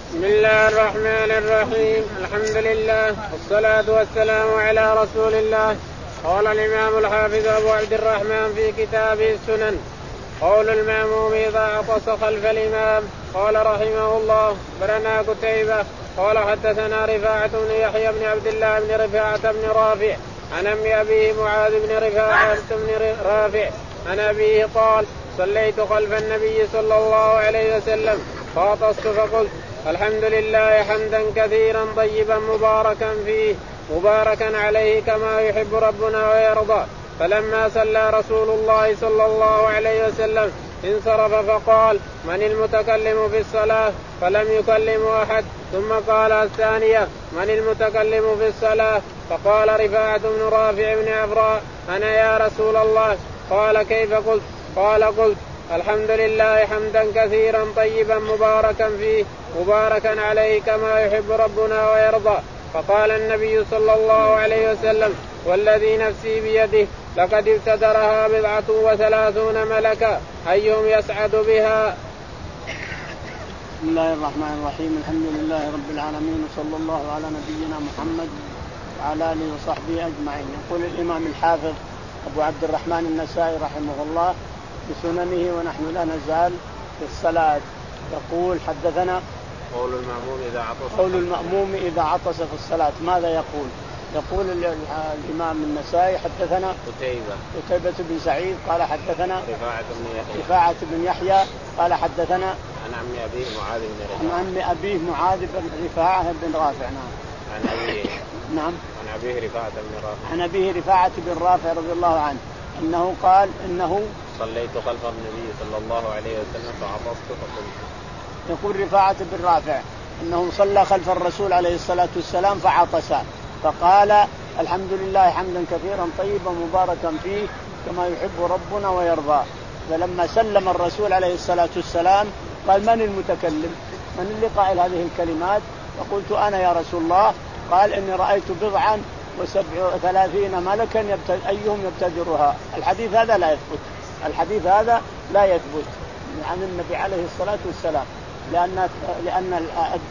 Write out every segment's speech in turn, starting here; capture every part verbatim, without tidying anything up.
بسم الله الرحمن الرحيم. الحمد لله والصلاة والسلام على رسول الله. قال الإمام الحافظ أبو عبد الرحمن في كتابه السنن: قول المأموم إذا عطس خلف الإمام. قال رحمه الله: أخبرنا قتيبة قال حدثنا رفاعة بن يحيى بن عبد الله بن رفاعة بن رافع عن أم أبيه معاذ بن رفاعة بن رافع عن أبيه قال: صليت خلف النبي صلى الله عليه وسلم فعطست فقلت: الحمد لله حمدا كثيرا طيبا مباركا فيه مباركا عليه كما يحب ربنا ويرضى. فلما صلى رسول الله صلى الله عليه وسلم انصرف فقال: من المتكلم في الصلاة؟ فلم يكلم أحد. ثم قال الثانية: من المتكلم في الصلاة؟ فقال رفاعة بن رافع بن عفراء: أنا يا رسول الله. قال: كيف قلت؟ قال: قلت: الحمد لله حمدا كثيرا طيبا مباركا فيه مباركا عليه كما يحب ربنا ويرضى. فقال النبي صلى الله عليه وسلم: والذي نفسي بيده لقد ابتدرها بضعة وثلاثون ملكا أيهم يسعد بها. بسم الله الرحمن الرحيم. الحمد لله رب العالمين وصلى الله على نبينا محمد وعلى آله وصحبه أجمعين. يقول الإمام الحافظ أبو عبد الرحمن النسائي رحمه الله بسننه ونحن لا نزال في الصلاة. يقول: حدثنا قول المأموم إذا عطس قول المأموم إذا عطس في الصلاة ماذا يقول؟ يقول الإمام النسائي: حدثنا قتيبة قتيبة بن سعيد قال حدثنا رفاعة بن يحيى رفاعة بن يحيى قال حدثنا عن عم أبيه معاذ بن رفاعة عن عم أبيه معاذ بن رفاعة بن رافع. نعم. عن أبيه نعم عن أبيه رفاعة بن رافع عن أبيه رفاعة بن رافع رضي الله عنه أنه قال: إنه صليت خلف النبي صلى الله عليه وسلم فعطست فقلت. يقول رفاعة بن رافع أنه صلى خلف الرسول عليه الصلاة والسلام فعطس فقال: الحمد لله حمدا كثيرا طيبا مباركا فيه كما يحب ربنا ويرضى. فلما سلم الرسول عليه الصلاة والسلام قال: من المتكلم؟ من اللي قائل هذه الكلمات؟ فقلت: أنا يا رسول الله. قال: إني رأيت بضعا وسبع وثلاثين ملكا أيهم يبتدرها. الحديث هذا لا يثبت الحديث هذا لا يثبت عن النبي عليه الصلاة والسلام، لأن لأن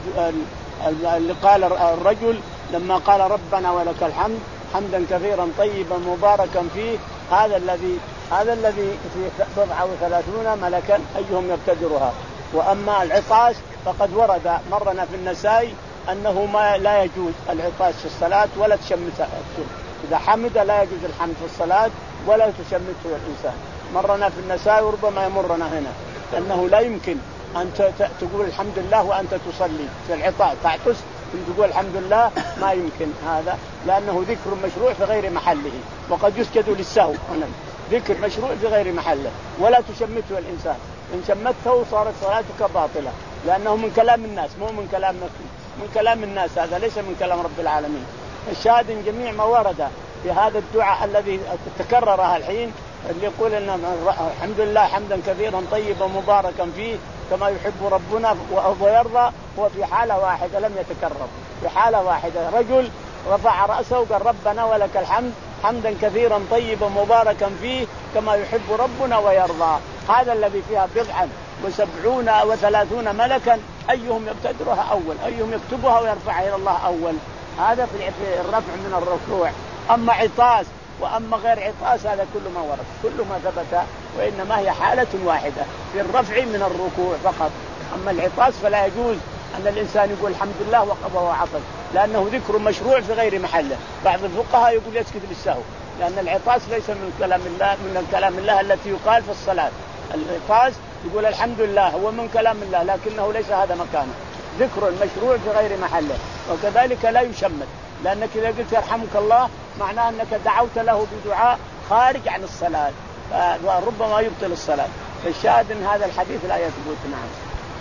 اللي قال الرجل لما قال: ربنا ولك الحمد حمدا كثيرا طيبا مباركا فيه، هذا الذي هذا الذي في بضعة وثلاثون ملكا أيهم يبتدرها. وأما العطاس فقد ورد مرنا في النسائي أنه ما لا يجوز العطاس في الصلاة ولا تشمته. إذا حمد لا يجوز الحمد في الصلاة ولا تشمته الإنسان. مرنا في النسائي وربما يمرنا هنا أنه لا يمكن أن تقول الحمد لله وأنت تصلي في العطاس تعطس تقول الحمد لله، ما يمكن هذا، لأنه ذكر مشروع في غير محله وقد يسجد للسهو. ذكر مشروع في غير محله ولا تشمته الإنسان. إن شمته صارت صلاتك باطلة، لأنه من كلام الناس مو من كلام من كلام الناس، هذا ليس من كلام رب العالمين. الشاهد جميع ما ورد في هذا الدعاء الذي تكررها الحين اللي يقول إن الحمد لله حمدا كثيرا طيبا مباركا فيه كما يحب ربنا ويرضى، هو في حالة واحدة لم يتكرر. في حالة واحدة رجل رفع رأسه وقال: ربنا ولك الحمد حمدا كثيرا طيبا مباركا فيه كما يحب ربنا ويرضى. هذا الذي فيها بضعا وسبعون وثلاثون ملكا أيهم يبتدرها أول، أيهم يكتبها ويرفعها إلى الله أول. هذا في الرفع من الركوع. أما عطاس وأما غير عطاس هذا كل ما ورد كل ما ثبت، وإنما هي حالة واحدة في الرفع من الركوع فقط. أما العطاس فلا يجوز أن الإنسان يقول الحمد لله وهو عطس، لأنه ذكر مشروع في غير محله. بعض الفقهاء يقول يسكت للسهو، لأن العطاس ليس من كلام الله من كلام الله التي يقال في الصلاة. العطاس يقول الحمد لله هو من كلام الله، لكنه ليس هذا مكانه، ذكر المشروع في غير محله. وكذلك لا يشمت، لأنك إذا قلت يرحمك الله معناه أنك دعوت له بدعاء خارج عن الصلاة، فربما يبطل الصلاة. فالشاهد أن هذا الحديث لا يثبت. نعم.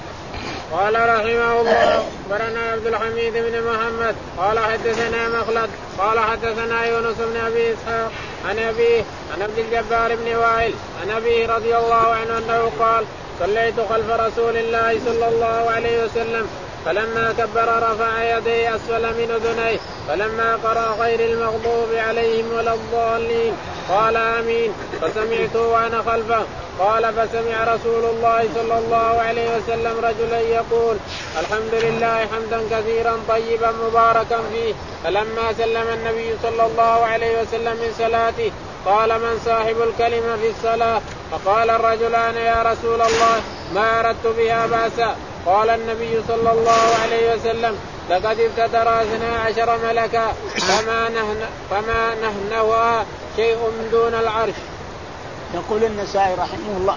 قال رحمه الله: أخبرنا عبد الحميد بن محمد قال حدثنا مخلد قال حدثنا يونس بن أبي إسحاق عن أبيه عن عبد الجبار بن وائل عن أبيه رضي الله عنه أنه قال: صليت خلف رسول الله صلى الله عليه وسلم فلما كبر رفع يديه أسفل من أذنيه. فلما قرأ غير المغضوب عليهم ولا الضالين قال آمين. فسمعته وأنا خلفه قال فسمع رسول الله صلى الله عليه وسلم رجلا يقول الحمد لله حمدا كثيرا طيبا مباركا فيه. فلما سلم النبي صلى الله عليه وسلم من صلاته قال من صاحب الكلمة في الصلاة؟ فقال الرجلان يا رسول الله ما أردت بها بأسا. قال النبي صلى الله عليه وسلم لقد ابتدر اثنا عشر ملكا فما نهن فما نهنها شيء من دون العرش. يقول النسائي رحمه الله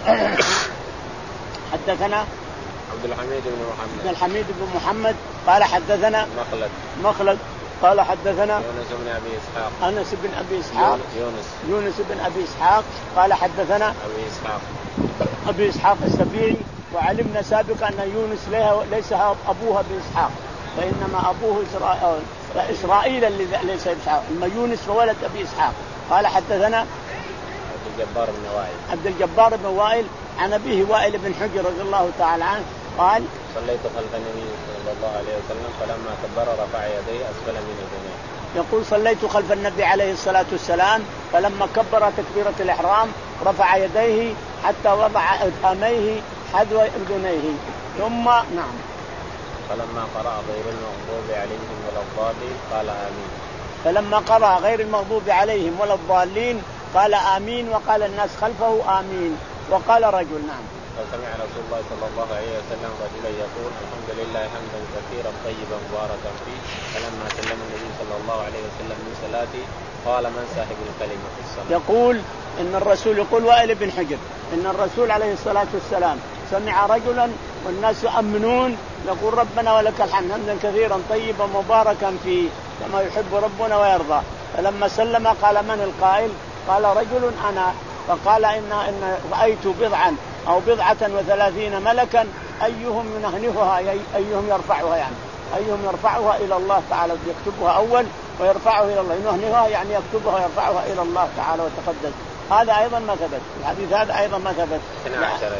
حدثنا عبد الحميد بن محمد عبد الحميد بن محمد قال حدثنا مخلد مخلد قال حدثنا يونس بن ابي اسحاق انس بن ابي اسحاق يونس يونس بن ابي اسحاق قال حدثنا ابي اسحاق ابي اسحاق السبيعي. وعلمنا سابقا ان يونس ليس ابوها باسحاق فانما ابوه اسرائيل اسرائيل اللي ليس اسحاق. اما يونس فولد ابي اسحاق. قال حدثنا عبد الجبار بن وائل عبد الجبار بن وائل عن ابيه وائل بن حجر رضي الله تعالى عنه قال صليت خلف النبي صلى الله عليه وسلم فلما كبر رفع يديه اسفل من اذنيه. يقول صليت خلف النبي عليه الصلاة والسلام فلما كبر تكبيرة الإحرام رفع يديه حتى وضع أميه حذو أذنيه ثم نعم. فلما قرأ غير المغضوب عليهم ولا الضالين قال آمين. فلما قرأ غير المغضوب عليهم ولا الضالين قال آمين. وقال الناس خلفه آمين. وقال رجل نعم. فسمع رسول الله صلى الله عليه وسلم رجلا يقول الحمد لله حمدا كثيرا طيبا مباركا فيه. فلما سلم النبي صلى الله عليه وسلم من صلاته قال من صاحب الكلمة في الصلاة؟ يقول إن الرسول يقول وائل بن حجر إن الرسول عليه الصلاة والسلام سمع رجلا والناس يؤمنون يقول ربنا ولك الحمد حمدا كثيرا طيبا مباركا فيه كما يحب ربنا ويرضى. فلما سلم قال من القائل؟ قال رجل أنا. فقال إن إن رأيت بضعا أو بضعة وثلاثين ملكا أيهم ينهنها أيهم يرفعها يعني أيهم يرفعها إلى الله تعالى يكتبها أول ويرفعه إلى الله ينهنها يعني يكتبها ويرفعها إلى الله تعالى وتقدس. هذا أيضا ما ثبت الحديث هذا أيضا ما ثبت. اثنا عشر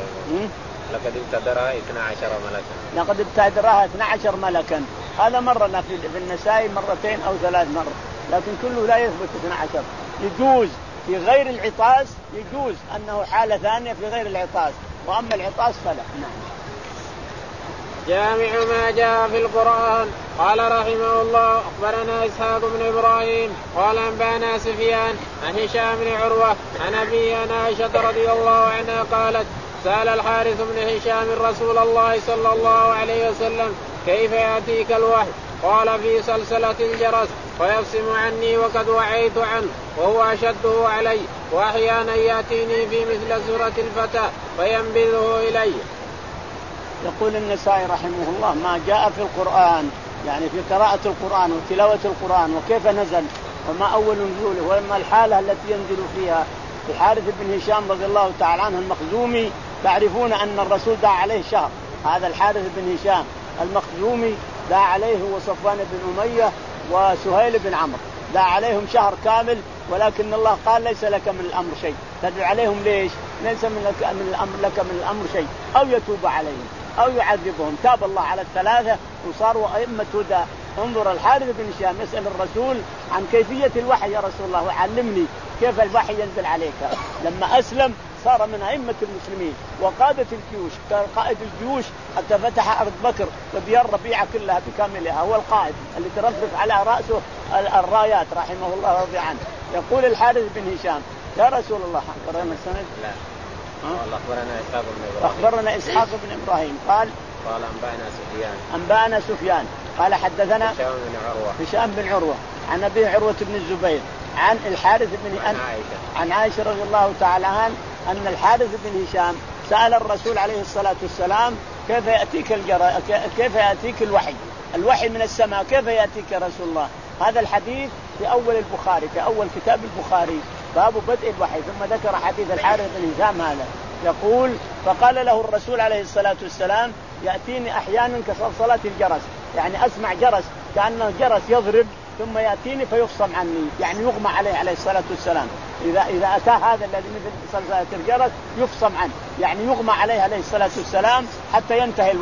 لقد ابتدرها اثنا عشر ملكا لقد ابتدرها اثنا عشر ملكا. هذا مرنا في النسائي مرتين أو ثلاث مرات لكن كله لا يثبت اثنا عشر. يجوز في غير العطاس يجوز أنه حالة ثانية في غير العطاس وأما العطاس فلا. نعم. جامع ما جاء في القرآن. قال رحمه الله أخبرنا إسحاق بن إبراهيم قال أنبانا سفيان عن هشام بن عروة عن أبي عن عائشة رضي الله عنها قالت سأل الحارث بن هشام رسول الله صلى الله عليه وسلم كيف يأتيك الوحي؟ قال في سلسلة الجرس ويفصم عني وقد وعيت عنه وهو أشده علي وأحيانا يأتيني في مثل سورة الفتى فينبذه إلي. يقول النسائي رحمه الله ما جاء في القرآن يعني في قراءة القرآن وتلاوة القرآن وكيف نزل وما أول نزوله وما الحالة التي ينزل فيها. الحارث بن هشام رضي الله تعالى عنه المخزومي تعرفون أن الرسول دعا عليه شهر. هذا الحارث بن هشام المخزومي دعا عليه هو صفوان بن أمية وسهيل بن عمرو دعا عليهم شهر كامل ولكن الله قال ليس لك من الأمر شيء. تدعو عليهم ليش؟ ليس من لك من الأمر لك من الأمر شيء أو يتوب عليهم أو يعذبهم. تاب الله على الثلاثة وصاروا أئمة هدى. انظر الحارث بن هشام يسأل الرسول عن كيفية الوحي يا رسول الله وعلمني كيف الوحي ينزل عليك. لما أسلم صار من أئمة المسلمين وقادة الجيوش قائد الجيوش حتى فتح أرض بكر وديار ربيعة كلها بكاملها هو القائد اللي ترفرف على رأسه الرايات رحمه الله رضي عنه. يقول الحارث بن هشام يا رسول الله قرأنا السند لا والله أخبرنا إسحاق بن إبراهيم أخبرنا إسحاق بن إبراهيم قال قال أنبأنا سفيان أنبأنا سفيان قال حدثنا هشام بن عروة هشام بن عروة عن أبي عروة بن الزبير عن الحارث بن عن عائشة عن عائشة رضي الله تعالى عنها أن الحارث بن هشام سأل الرسول عليه الصلاة والسلام كيف يأتيك الجر... كيف يأتيك الوحي الوحي من السماء كيف يأتيك يا رسول الله. هذا الحديث في أول البخاري في أول كتاب البخاري باب بدء الوحي ثم ذكر حديث الحارث بن هشام هذا. يقول فقال له الرسول عليه الصلاة والسلام يأتيني أحيانا كصلصلة الجرس يعني أسمع جرس كأنه جرس يضرب ثم يأتيني فيفصم عني يعني يغمى عليه عليه الصلاة والسلام. إذا إذا أتى هذا الذي مثل صلصلة الجرس يفصم عنه يعني يغمى عليه عليه الصلاة والسلام حتى ينتهي الوحي.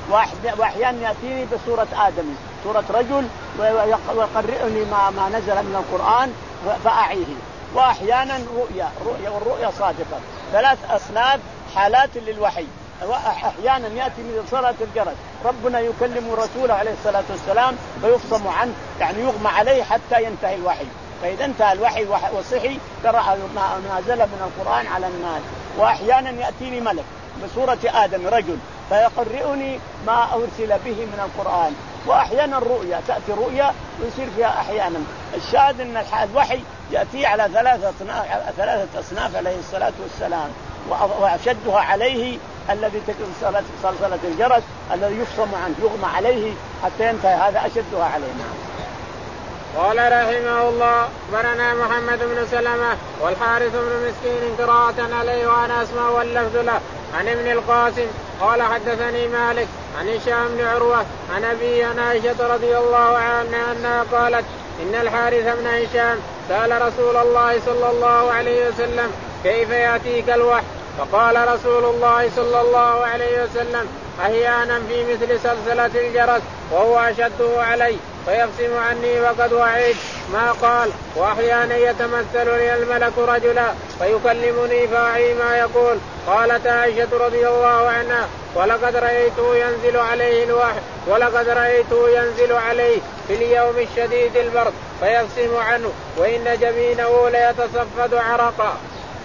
وأحيانا يأتيني بصورة آدمي صورة رجل ويقرئني ما, ما نزل من القرآن فأعيه. وأحيانا رؤيا رؤيا والرؤيا صادقة. ثلاث أصناف حالات للوحي. أحيانا يأتي من صلاة الجرس ربنا يكلم رسوله عليه الصلاة والسلام فيفصم عنه يعني يغمى عليه حتى ينتهي الوحي. فإذا انتهى الوحي وصحي قرأ ما نزل من القرآن على الناس. وأحيانا يأتيني ملك بصورة آدم رجل فيقرئني ما أرسل به من القرآن. وأحيانا الرؤيا تأتي رؤيا ويصير فيها أحيانا. الشاهد أن الوحي يأتي على ثلاثة ثلاثة أصناف عليه الصلاة والسلام. وأشدها عليه الذي تكون صلصلة الجرس الذي يفصم عنه يغمى عليه حتى ينتهي هذا أشدها علينا. قال رحمه الله برنا محمد بن سلمة والحارث بن مسكين قراءة عليه وأنا أسمع واللفظ له عن ابن القاسم قال حدثني مالك عن هشام بن عروة عن أبي عن عائشة رضي الله عنها أنها قالت إن الحارث بن هشام سأل رسول الله صلى الله عليه وسلم كيف يأتيك الوحي فقال رسول الله صلى الله عليه وسلم أحيانا في مثل سلسلة الجرس وهو أشده علي فيقسم عني وقد وعيت ما قال وأحيانا يتمثل لي الملك رجلا فيكلمني فأعي ما يقول. قالت عائشة رضي الله عنها ولقد رأيته ينزل عليه الوحي ولقد رأيته ينزل عليه في اليوم الشديد البرد فيقسم عنه وإن جبينه ليتصفد عرقا.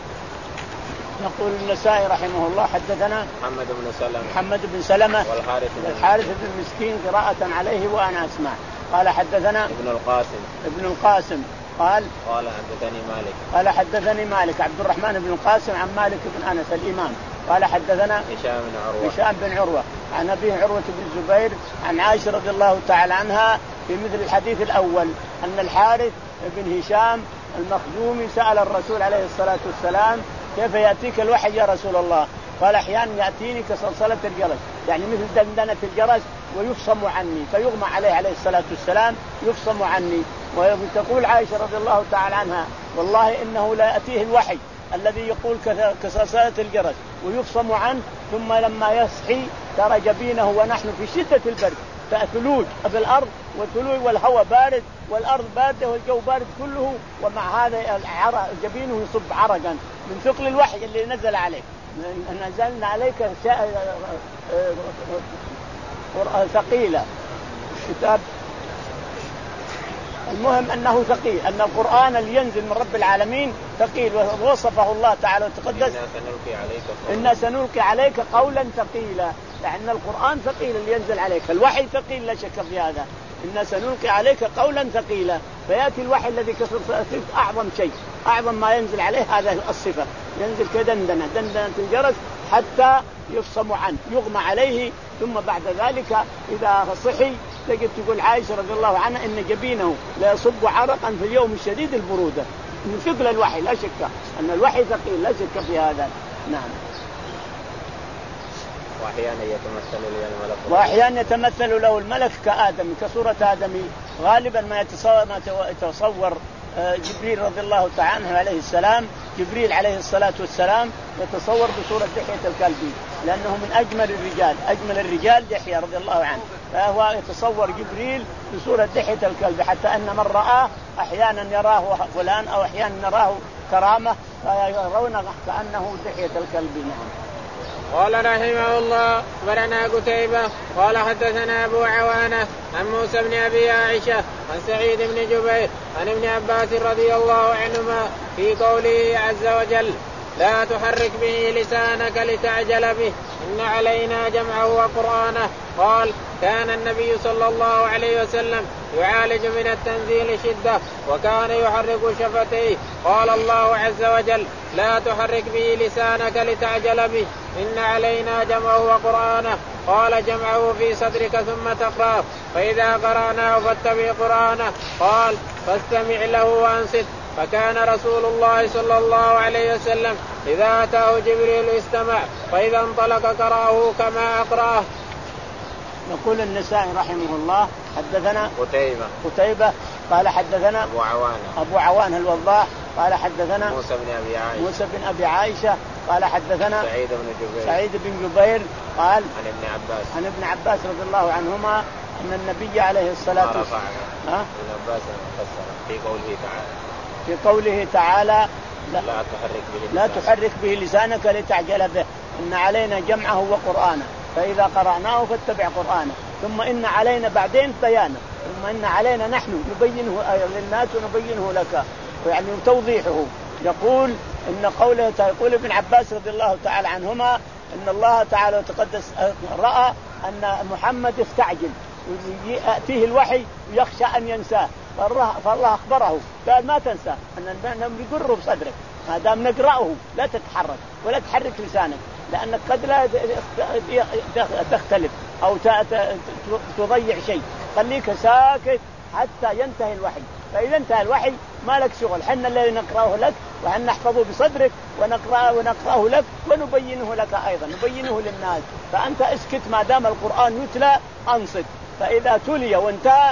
يقول النسائي رحمه الله حدثنا محمد بن سلمة محمد بن سلمة والحارث بن الحارث بن مسكين قراءة عليه وأنا أسمع. قال حدثنا ابن القاسم ابن القاسم قال قال حدثني مالك قال حدثني مالك عبد الرحمن بن القاسم عن مالك بن أنس الإمام قال حدثنا هشام بن عروة هشام بن عروة عن أبيه عروة بن الزبير عن عائشة رضي الله تعالى عنها في مثل الحديث الأول أن الحارث بن هشام المخزومي سأل الرسول عليه الصلاة والسلام كيف يأتيك الوحي يا رسول الله؟ قال أحيانا يأتيني كصلصلة الجرس يعني مثل دندنة الجرس ويفصم عني فيغمى عليه عليه الصلاة والسلام يفصم عني. وتقول عائشة رضي الله تعالى عنها والله إنه لا يأتيه الوحي الذي يقول كصلصلة الجرس ويفصم عنه ثم لما يصحي ترى جبينه ونحن في شدة البرد ثلوج في الأرض والثلوج والهواء بارد والأرض باردة والجو بارد كله ومع هذا جبينه يصب عرقا من ثقل الوحي اللي نزل عليه. نزلنا عليك ثقيلة كتاب المهم أنه ثقيل أن القرآن اللي ينزل من رب العالمين ثقيل ووصفه الله تعالى وتقدس إنا سنلقي عليك قولا ثقيلا لأن القرآن ثقيل اللي ينزل عليك الوحي ثقيل لا شك في هذا. إنا سنلقي عليك قولا ثقيلا فيأتي الوحي الذي كسر أعظم شيء أعظم ما ينزل عليه هذا الصفة ينزل كدندنة دندنة الجرس حتى يفصم عنه يغمى عليه ثم بعد ذلك إذا صحي تجد تقول عائشة رضي الله عنها إن جبينه لا يصب عرقا في اليوم الشديد البرودة من ثقل الوحي لا شك أن الوحي ثقيل لا شك في هذا. نعم. وأحيانا يتمثل له الملك وأحيانا يتمثل له الملك كآدم كصورة آدمي غالبا ما يتصور, ما يتصور جبريل رضي الله تعالى عنه عليه السلام جبريل عليه الصلاة والسلام يتصور بصورة دحية الكلب لأنه من أجمل الرجال أجمل الرجال دحية رضي الله عنه فهو يتصور جبريل بصورة دحية الكلب حتى أن من رآه أحيانا يراه فلان أو أحيانا يراه كرامة فيرون كأنه دحية الكلب. نعم. قال رحمه الله برنا قتيبة قال حدثنا أبو عوانة عن موسى بن أبي عائشة عن سعيد بن جبير عن ابن عباس رضي الله عنهما في قوله عز وجل لا تحرك به لسانك لتعجل به إن علينا جمعه وقرآنه. قال كان النبي صلى الله عليه وسلم يعالج من التنزيل شدة وكان يحرك شفتيه. قال الله عز وجل لا تحرك به لسانك لتعجل به إن علينا جمعه وقرآنه. قال جمعه في صدرك ثم تقرأ فإذا قرأناه فاتبع قرآنه. قال فاستمع له وانصت. فكان رسول الله صلى الله عليه وسلم إذا أتاه جبريل استمع فإذا انطلق قرأه كما أقرأه. يقول النسائي رحمه الله حدثنا قتيبة قتيبة قال حدثنا أبو عوانة أبو عوانة الوضاح قال حدثنا موسى بن أبي عائشة موسى بن أبي عائشة قال حدثنا سعيد بن جبير سعيد بن جبير قال عن ابن عباس عن ابن عباس رضي الله عنهما أن النبي عليه الصلاة والسلام ابن عباس فسر في قوله تعالى في قوله تعالى لا, لا تحرك به لا تحرك به لسانك لتعجل به إن علينا جمعه وقرآنه فإذا قرأناه فاتبع قرآنه ثم إن علينا بعدين بيانه ثم إن علينا نحن نبينه للناس ونبينه لك يعني توضيحه. يقول إن قوله يقول ابن عباس رضي الله تعالى عنهما إن الله تعالى وتقدس رأى أن محمد استعجل ويأتيه الوحي ويخشى أن ينساه فالله أخبره قال ما تنسى أن نقره بصدرك ما دام نقرأه لا تتحرك ولا تحرك لسانك لأنك قد لا تختلف أو تضيع شيء خليك ساكت حتى ينتهي الوحي فإذا انتهى الوحي ما لك شغل حنا الذي نقرأه لك وأن نحفظه بصدرك ونقرأه ونقرأه لك ونبينه لك أيضا نبينه للناس فأنت اسكت ما دام القرآن يتلى أنصت فإذا تلي وانتهى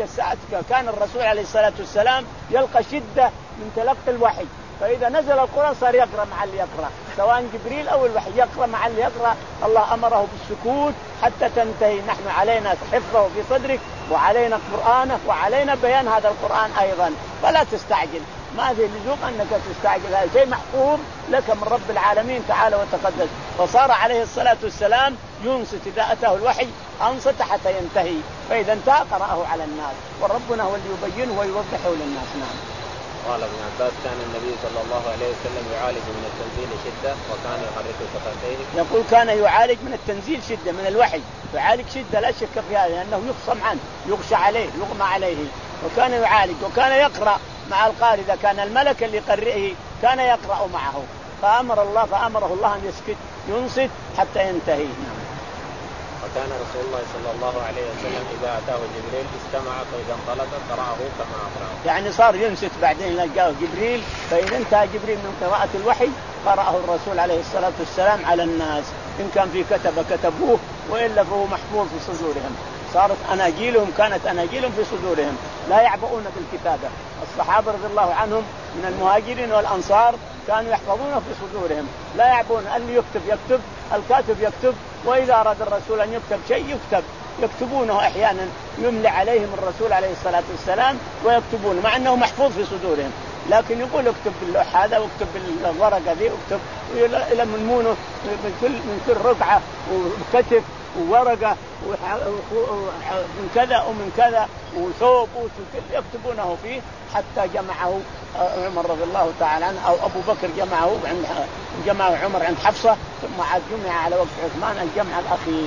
كان الرسول عليه الصلاة والسلام يلقى شدة من تلقي الوحي فإذا نزل القرآن صار يقرأ مع اللي يقرأ سواء جبريل أو الوحي يقرأ مع اللي يقرأ الله أمره بالسكوت حتى تنتهي نحن علينا حفظه في صدرك وعلينا قرآنه وعلينا بيان هذا القرآن أيضا فلا تستعجل ما في لزوم أنك تستعجل هذا شيء محفوظ لك من رب العالمين تعالى وتقدس فصار عليه الصلاة والسلام ينصت إذا أتاه الوحي أنصت حتى ينتهي فإذا انتهى قرأه على الناس وربنا هو اللي يبينه ويوضحه للناس. نعم. قال ابن عباس كان النبي صلى الله عليه وسلم يعالج من التنزيل شدة وكان يحرك شفتيه. يقول كان يعالج من التنزيل شدة من الوحي يعالج شدة لا شك في هذا لأنه يخصم عنه يغشى عليه يغمى عليه وكان يعالج وكان يقرأ مع القارئ إذا كان الملك اللي يقرئه كان يقرأ معه فأمر الله فأمره الله أن يسكت ينصت حتى ينتهي. وكان رسول الله صلى الله عليه وسلم إذا أتاه جبريل استمع فإذا انطلق قرأه كما أقرأه يعني صار ينصت بعدين لقاه جبريل فإذا انتهى جبريل من قراءة الوحي قرأه الرسول عليه الصلاة والسلام على الناس إن كان في كتب كتبوه وإلا فهو محفوظ في صدورهم صارت أناجيلهم كانت أناجيلهم في صدورهم لا يعبؤون بالكتابة. الصحابة رضي الله عنهم من المهاجرين والأنصار كانوا يحفظونه في صدورهم لا يعبؤون اللي يكتب يكتب الكاتب يكتب وإذا أراد الرسول أن يكتب شيء يكتب يكتبونه أحيانا يملي عليهم الرسول عليه الصلاة والسلام ويكتبونه مع أنه محفوظ في صدورهم لكن يقول اكتب باللوح هذا واكتب بالورقة ذي واكتب إلى منمونه من كل من كل رقعة وكتف وورقة ومن كذا ومن كذا وثوب يكتبونه فيه حتى جمعه عمر رضي الله تعالى عنه أو أبو بكر جمعه عند جمعه عمر عند حفصة ثم عاد جمع على وقت عثمان الجمع الأخير.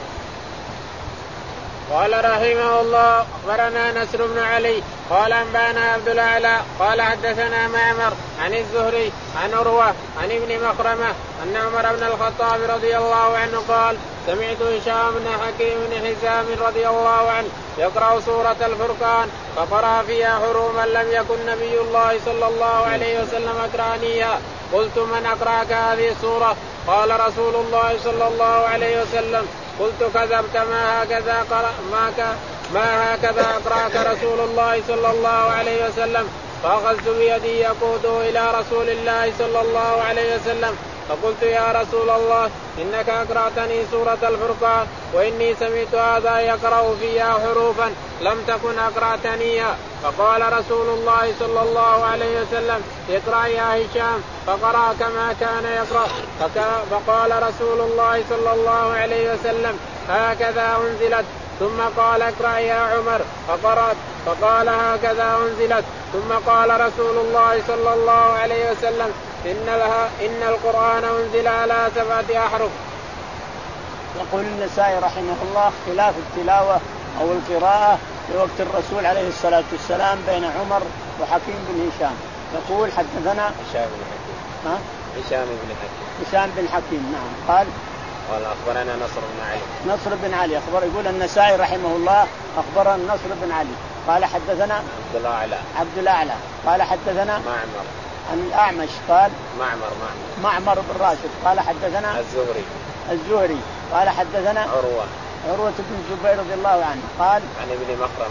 قال رحمه الله أخبرنا نصر بن علي قال أنبانا عبد الأعلى قال حدثنا معمر عن الزهري عن عروة عن ابن مخرمة أن عمر بن الخطاب رضي الله عنه قال سمعت هشام بن حكيم بن حزام رضي الله عنه يقرأ سورة الفرقان فقرأ فيها حروما لم يكن نبي الله صلى الله عليه وسلم أقرأنيها قلت من أقرأك هذه السورة قال رسول الله صلى الله عليه وسلم قلت كذبت ما هكذا قرأ ما, ك... ما هكذا أقرأك رسول الله صلى الله عليه وسلم فأخذت بيدي يقوده إلى رسول الله صلى الله عليه وسلم فقلت يا رسول الله إنك أقرأتني سورة الفرقان وإني سمعت هذا يقرأ فيها حروفا لم تكن أقرأتنيها فقال رسول الله صلى الله عليه وسلم اقرأ يا هشام فقرأ كما كان يقرأ فقال رسول الله صلى الله عليه وسلم هكذا أنزلت ثم قال اقرأ يا عمر فقرأت فقال هكذا أنزلت ثم قال رسول الله صلى الله عليه وسلم إن, لها إن القرآن أنزل على سبعة أحرف. يقول النسائي رحمه الله خلاف التلاوة أو القراءة في وقت الرسول عليه الصلاة والسلام بين عمر وحكيم بن هشام. يقول حدثنا هشام بن حكيم ها؟ هشام بن حكيم هشام بن حكيم نعم قال قال أخبرنا نصر بن علي نصر بن علي أخبر يقول النسائي رحمه الله أخبرنا نصر بن علي قال حدثنا عبد الأعلى عبد الأعلى قال حدثنا معمر عن الأعمش قال معمر معمر معمر بن راشد قال حدثنا الزهري الزهري قال حدثنا عروة عروة بن الزبير رضي الله عنه قال عن ابن مخرمة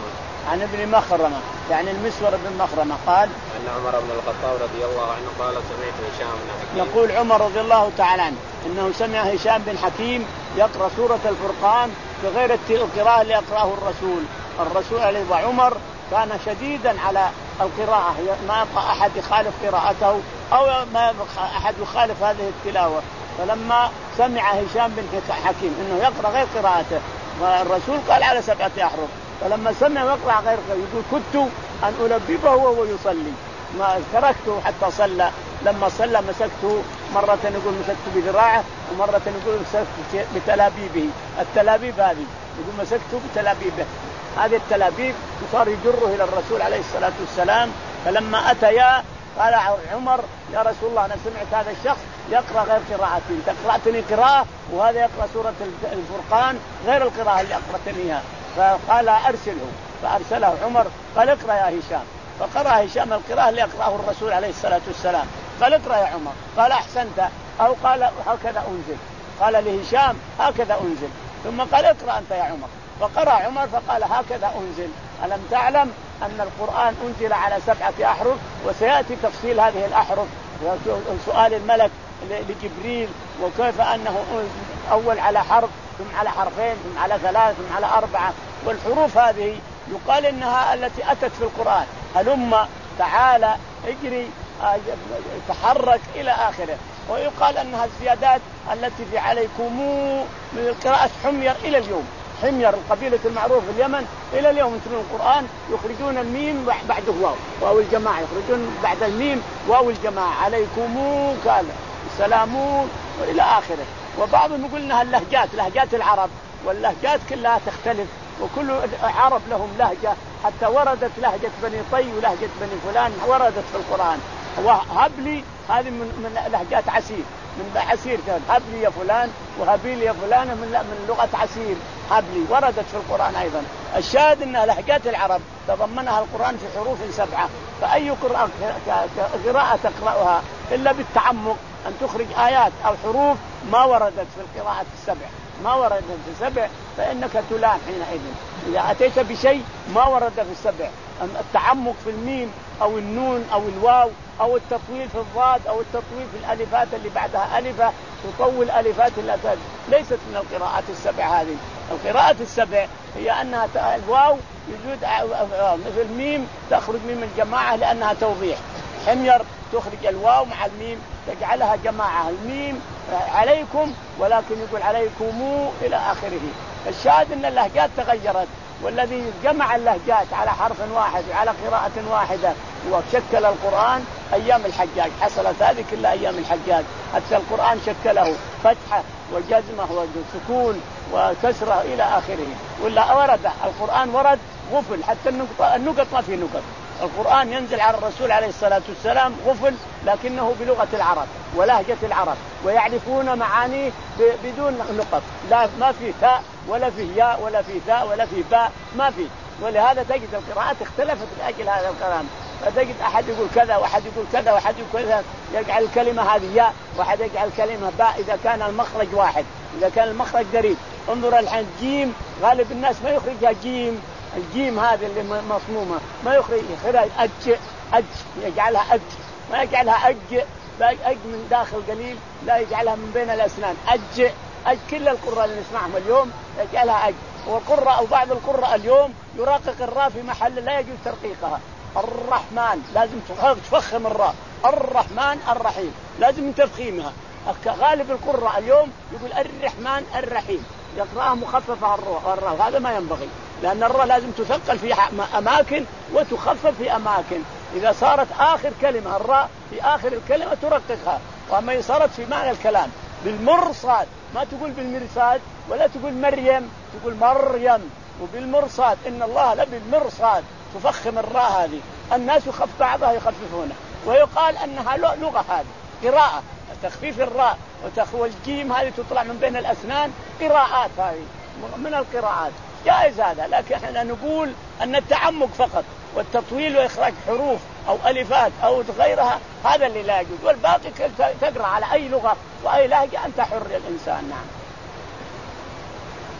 عن ابن مخرمة يعني المسور بن مخرمة قال أن عمر بن الخطاب رضي الله عنه قال سمعت هشام بن حكيم يقول عمر رضي الله تعالى عنه إنه سمع هشام بن حكيم يقرأ سورة الفرقان بغير القراءة اللي يقرأه الرسول الرسول عليه وعمر كان شديدا على القراءة ما يبقى أحد يخالف قراءته أو ما يبقى أحد يخالف هذه التلاوة. فلما سمع هشام بن حكيم إنه يقرأ غير قراءته والرسول قال على سبعة أحرف فلما سمع يقرأ غير يقول كنت أن ألببه وهو يصلي ما تركته حتى صلى لما صلى مسكته مرة يقول مسكته بذراعه ومرة يقول مسكته بتلابيبه التلابيب هذه يقول مسكته بتلابيبه هذه التلابيب وصار يجره إلى الرسول عليه الصلاة والسلام. فلما أتيا قال عمر يا رسول الله أنا سمعت هذا الشخص يقرأ غير قراءتي أنت قرأتني قراءة وهذا يقرأ سورة الفرقان غير القراءة اللي أقرأتنيها فقال أرسله فأرسله عمر قال اقرأ يا هشام فقرأ هشام القراءة اللي يقرأه الرسول عليه الصلاة والسلام قال اقرأ يا عمر قال أحسنت أو قال هكذا أنزل قال لهشام هكذا أنزل ثم قال اقرأ أنت يا عمر فقرأ عمر فقال هكذا أنزل ألم تعلم أن القرآن أنزل على سبعة أحرف وسيأتي تفصيل هذه الأحرف سؤال الملك لجبريل وكيف أنه أول على حرف ثم على حرفين ثم على ثلاث ثم على أربعة والحروف هذه يقال إنها التي أتت في القرآن هلم تعالى اجري تحرك إلى آخره ويقال أنها الزيادات التي في عليكم من قراءة حمير إلى اليوم حمير القبيلة المعروف في اليمن إلى اليوم يتلون القرآن يخرجون الميم بعده واو واو الجماعة يخرجون بعد الميم واو الجماعة عليكم قال سلامون وإلى آخره. وبعضهم يقول إنها اللهجات لهجات العرب واللهجات كلها تختلف وكل عرب لهم لهجة حتى وردت لهجة بني طي ولهجة بني فلان وردت في القرآن وهبلي هذه من لهجات عسير من عسير هبلي يا فلان وهبيلي يا فلان من من لغة عسير هبلي وردت في القرآن أيضا. الشاهد أنها لهجات العرب تضمنها القرآن في حروف سبعة فأي قراءة تقرأها إلا بالتعمق أن تخرج آيات أو حروف ما وردت في القراءة السبع ما وردت في السبع فإنك تلام حينئذ إذا أتيت بشيء ما ورد في السبع التعمق في الميم أو النون أو الواو أو التطويل في الضاد أو التطويل في الألفات اللي بعدها ألفة تطول ألفات الألفات ليست من القراءات السبع هذه. القراءة السبع هي أنها الواو يوجد مثل الميم تخرج ميم الجماعة لأنها توضيح حمير تخرج الواو مع الميم تجعلها جماعة الميم عليكم ولكن يقول عليكم إلى آخره. الشاهد أن اللهجات تغيرت والذي جمع اللهجات على حرف واحد وعلى قراءة واحدة وشكل القرآن أيام الحجاج حصلت هذه كل أيام الحجاج حتى القرآن شكله فتحة وجزمة وسكون وكسرة إلى آخره. ولا ورد القرآن ورد غفل حتى النقطة النقط ما في نقط. القرآن ينزل على الرسول عليه الصلاة والسلام غفل لكنه بلغة العرب ولهجة العرب ويعرفون معانيه بدون نقط لا ما في تاء ولا في ياء ولا في ثاء ولا في باء ما في. ولهذا تجد القراءات اختلفت لأجل هذا الكلام فتجد أحد يقول كذا واحد يقول كذا واحد يقول كذا يجعل الكلمة هذه ياء واحد يجعل الكلمة باء إذا كان المخرج واحد إذا كان المخرج قريب. انظر الحين جيم غالب الناس ما يخرجها جيم الجيم هذه اللي مصمومة ما يخرج يخرج أج أج يجعلها أج ما يجعلها أج أج من داخل قليل لا يجعلها من بين الأسنان أج أج. كل القراء اللي نسمعهم اليوم يجعلها أج والقراء أو بعض القراء اليوم يراقق الراء في محل لا يجوز ترقيقها. الرحمن لازم تفخم الراء الرحمن الرحيم لازم تفخيمها. غالب القراء اليوم يقول الرحمن الرحيم يقرأها مخففة الراء هذا ما ينبغي لأن الراء لازم تثقل في أماكن وتخفف في أماكن. إذا صارت آخر كلمة الراء في آخر الكلمة ترققها وأما صارت في معنى الكلام بالمرصاد ما تقول بالمرصاد ولا تقول مريم تقول مريم وبالمرصاد إن الله لبالمرصاد تفخم الراء هذه. الناس يخف بعضها يخففونه ويقال أنها لغة هذه قراءة تخفيف الراء وتخوى الجيم هذه تطلع من بين الأسنان قراءات هذه من القراءات جائز هذا. لكن احنا نقول أن التعمق فقط والتطويل وإخراج حروف أو ألفات أو غيرها هذا اللي لا يجوز والباقي تقرأ على أي لغة وأي لهجة أنت حر الإنسان. نعم.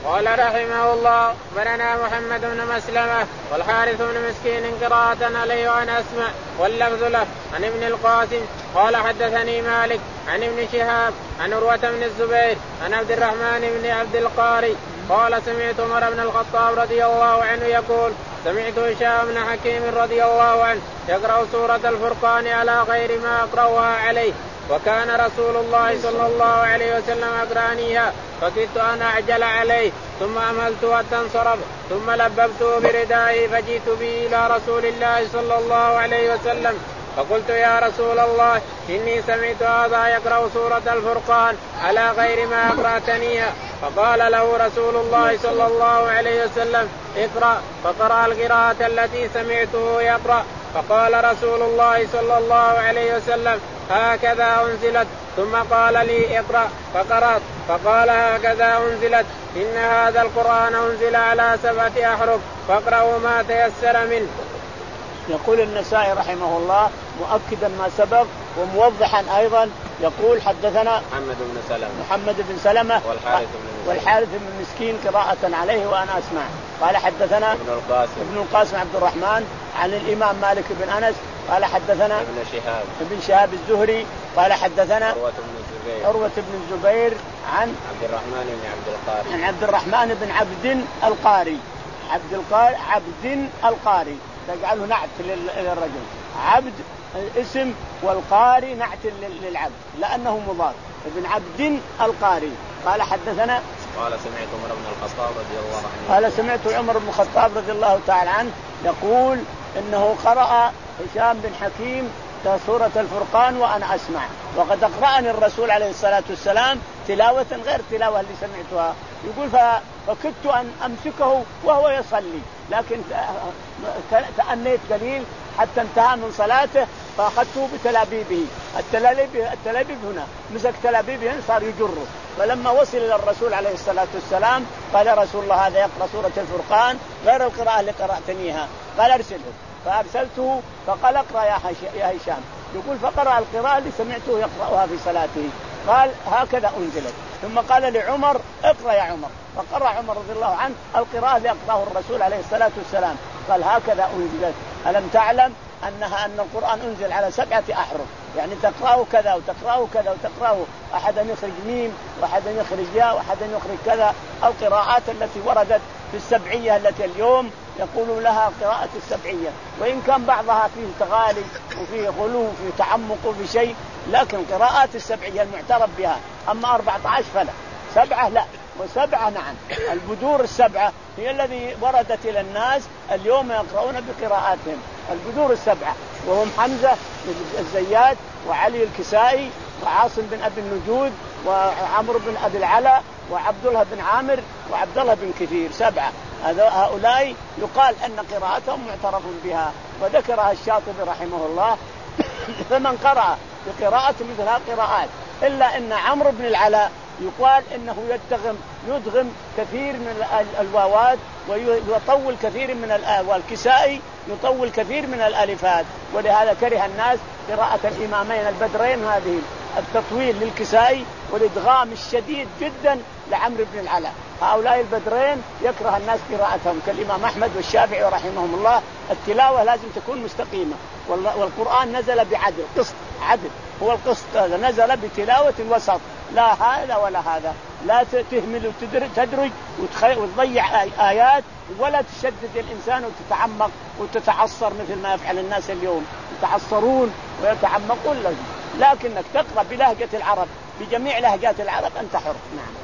قال رحمه الله أخبرنا محمد بن مسلمة والحارث بن مسكين قراءة عليه وأنا أسمع واللفظ له عن ابن القاسم قال حدثني مالك عن ابن شهاب عن عروة بن الزبير عن عبد الرحمن بن عبد القاري قال سمعت عمر بن الخطاب رضي الله عنه يقول سمعت هشام بن حكيم رضي الله عنه يقرأ سورة الفرقان على غير ما أقرأها عليه وكان رسول الله صلى الله عليه وسلم أقرأنيها فكدت أن أعجل عليه ثم أملت حتى انصرف ثم لببته بردائي فجئت به إلى رسول الله صلى الله عليه وسلم فقلت يا رسول الله إني سمعت هذا يقرأ سورة الفرقان على غير ما أقرأتنيها فقال له رسول الله صلى الله عليه وسلم اقرأ فقرأ القراءة التي سمعته يقرأ فقال رسول الله صلى الله عليه وسلم هكذا أنزلت ثم قال لي اقرأ فقرأت فقال هكذا أنزلت إن هذا القرآن أنزل على سبعة أحرف فاقرأوا ما تيسر منه. يقول النسائي رحمه الله مؤكدا ما سبق وموضحا أيضا يقول حدثنا محمد بن سلمة محمد بن سلمة والحارث بن, والحارث بن مسكين قراءة عليه وأنا أسمع قال حدثنا ابن القاسم ابن القاسم عبد الرحمن عن الإمام مالك بن أنس قال حدثنا ابن شهاب ابن شهاب الزهري قال حدثنا عروة بن الزبير عروة بن الزبير عن عبد الرحمن بن عبد القاري عن عبد الرحمن بن عبد القاري عبد القاري عبد القاري تجعله نعت للرجل عبد اسم والقاري نعت للعبد لأنه مضاف ابن عبد القاري قال حدثنا قال سمعت عمر بن الخطاب رضي الله عنه قال سمعت عمر بن الخطاب رضي الله تعالى عنه يقول إنه قرأ هشام بن حكيم سورة الفرقان وأنا أسمع وقد أقرأني الرسول عليه الصلاة والسلام تلاوة غير تلاوة اللي سمعتها يقول فكدت أن أمسكه وهو يصلي لكن تأنيت قليل حتى انتهى من صلاته فأخذته بتلابيبه التلابيب, التلابيب هنا مسك تلابيبه صار يجره فلما وصل إلى الرسول عليه الصلاة والسلام قال رسول الله هذا يقرأ سورة الفرقان غير القراءة اللي قرأتنيها قال أرسله فأرسلته فقال اقرأ يا هشام يقول فقرأ القراءة اللي سمعته يقرأها في صلاته قال هكذا أنزلت ثم قال لعمر اقرأ يا عمر فقرأ عمر رضي الله عنه القراءة اللي أقرأه الرسول عليه الصلاة والسلام قال هكذا أنزلت ألم تعلم أنها أن القرآن أنزل على سبعة أحرف يعني تقرأه كذا وتقرأه كذا وتقرأه أحدا يخرج ميم وأحدا يخرج ياء وأحدا يخرج كذا القراءات التي وردت في السبعية التي اليوم يقولون لها قراءة السبعية وإن كان بعضها فيه تغالي وفيه غلو وفيه تعمق وفيه شيء لكن قراءات السبعية المعترف بها أما أربعة عشر فلا سبعة لا وسبعة نعم البدور السبعة هي الذي وردت إلى الناس اليوم يقرؤون بقراءاتهم البدور السبعة وهم حمزة الزيات وعلي الكسائي وعاصم بن أبي النجود وعمرو بن أبي العلا وعبد الله بن عامر وعبد الله بن كثير سبعة هؤلاء يقال أن قراءتهم معترف بها وذكرها الشاطبي رحمه الله فمن قرأ بقراءة مثل هالقراءات إلا أن عمرو بن العلا يقال إنه يدغم يدغم كثير من الواوات ويطول كثير من الآ والكسائي يطول كثير من الألفات ولهذا كره الناس قراءة الإمامين البدرين هذه التطويل للكسائي والإدغام الشديد جدا لعمرو بن العلا هؤلاء البدرين يكره الناس قراءتهم كالإمام أحمد والشافعي رحمهم الله التلاوة لازم تكون مستقيمة والقرآن نزل بعدل قسط عدل هو القسط هذا نزل بتلاوة وسط لا هذا ولا هذا لا تهمل وتدرج وتضيع آيات ولا تشدد الإنسان وتتعمق وتتعصر مثل ما يفعل الناس اليوم يتعصرون ويتعمقون لهم لكنك تقرأ بلهجة العرب بجميع لهجات العرب أنت حر. نعم.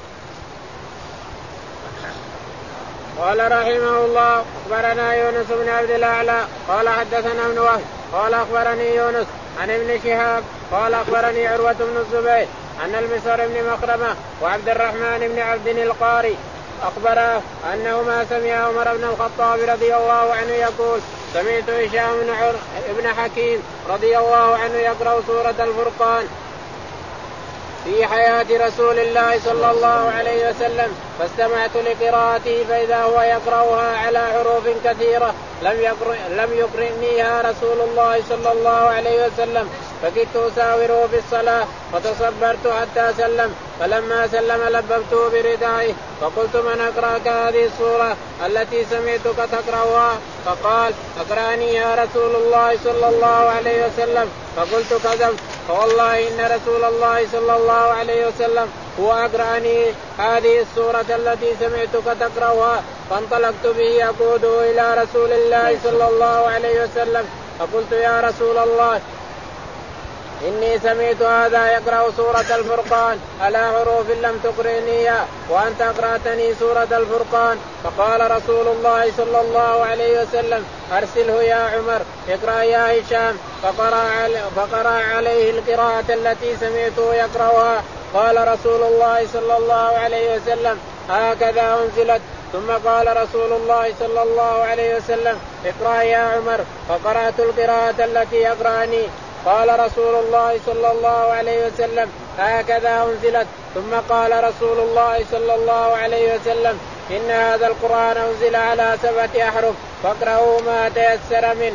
قال رحمه الله أخبرنا يونس بن عبد الأعلى قال حدثنا ابن وهب قال أخبرني يونس عن ابن شهاب قال أخبرني عروة بن الزبير أن المسور بن مخرمة وعبد الرحمن بن عبد القاري أخبره أنهما سمع عمر بن الخطاب رضي الله عنه يقول سمعت هشام بن حكيم رضي الله عنه يقرأ سورة الفرقان في حياة رسول الله صلى الله عليه وسلم فاستمعت لقراءته فإذا هو يقرأها على حروف كثيرة لم يقرأ لم يقرئنيها رسول الله صلى الله عليه وسلم فكدت أساوره في الصلاة فتصبرت حتى سلم فلما سلم لببته بردائه فقلت من أقرأك هذه السورة التي سمعتك تقرأها؟ فقال أقرأني يا رسول الله صلى الله عليه وسلم. فقلت كذبت فوالله إن رسول الله صلى الله عليه وسلم هو أقرأني هذه السورة التي سمعتك تقرأها. فانطلقت به أقوده إلى رسول الله صلى الله عليه وسلم فقلت يا رسول الله إني سمعت هذا يقرأ سورة الفرقان على حروف لم تقرئني وأنت أقرأتني سورة الفرقان. فقال رسول الله صلى الله عليه وسلم أرسله يا عمر اقرأ يا هشام. فقرأ عليه القراءة التي سمعته يقرأها. قال رسول الله صلى الله عليه وسلم هكذا أنزلت. ثم قال رسول الله صلى الله عليه وسلم اقرأ يا عمر. فقرأت القراءة التي يقرأني. قال رسول الله صلى الله عليه وسلم هكذا أنزلت. ثم قال رسول الله صلى الله عليه وسلم إن هذا القرآن أنزل على سبعة أحرف فاقرأوا ما تيسر منه.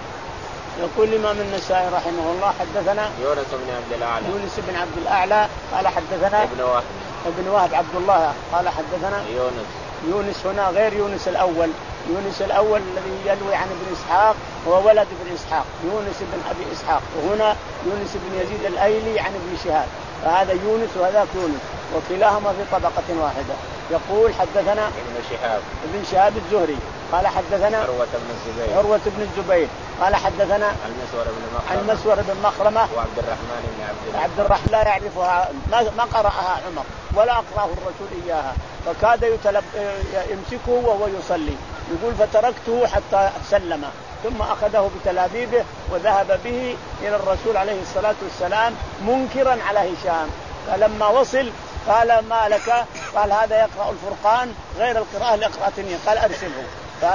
يقول الإمام النسائي رحمه الله حدثنا يونس بن عبد الأعلى يونس بن عبد الأعلى قال حدثنا ابن وهب ابن وهب عبد الله قال حدثنا يونس يونس هنا غير يونس الأول. يونس الأول الذي يروي عن ابن إسحاق هو ولد ابن إسحاق يونس بن أبي إسحاق. وهنا يونس بن يزيد الأيلي عن ابن شهاب. فهذا يونس وهذاك يونس وكلاهما في طبقة واحدة. يقول حدثنا ابن شهاب ابن شهاب الزهري قال حدثنا عروة بن الزبير عروة بن الزبير قال حدثنا المسور بن مخرمة المسور بن مخرمة وعبد الرحمن بن عبد الله. عبد الرحمن لا يعرفها ما قرأها عمر ولا أقرأه الرسول إياها فكاد يتلب يمسكه وهو يصلي. يقول فتركته حتى سلم ثم أخذه بتلابيبه وذهب به إلى الرسول عليه الصلاة والسلام منكرا على هشام. فلما وصل قال ما لك؟ قال هذا يقرأ الفرقان غير القراءة اللي قرأتني. قال أرسله.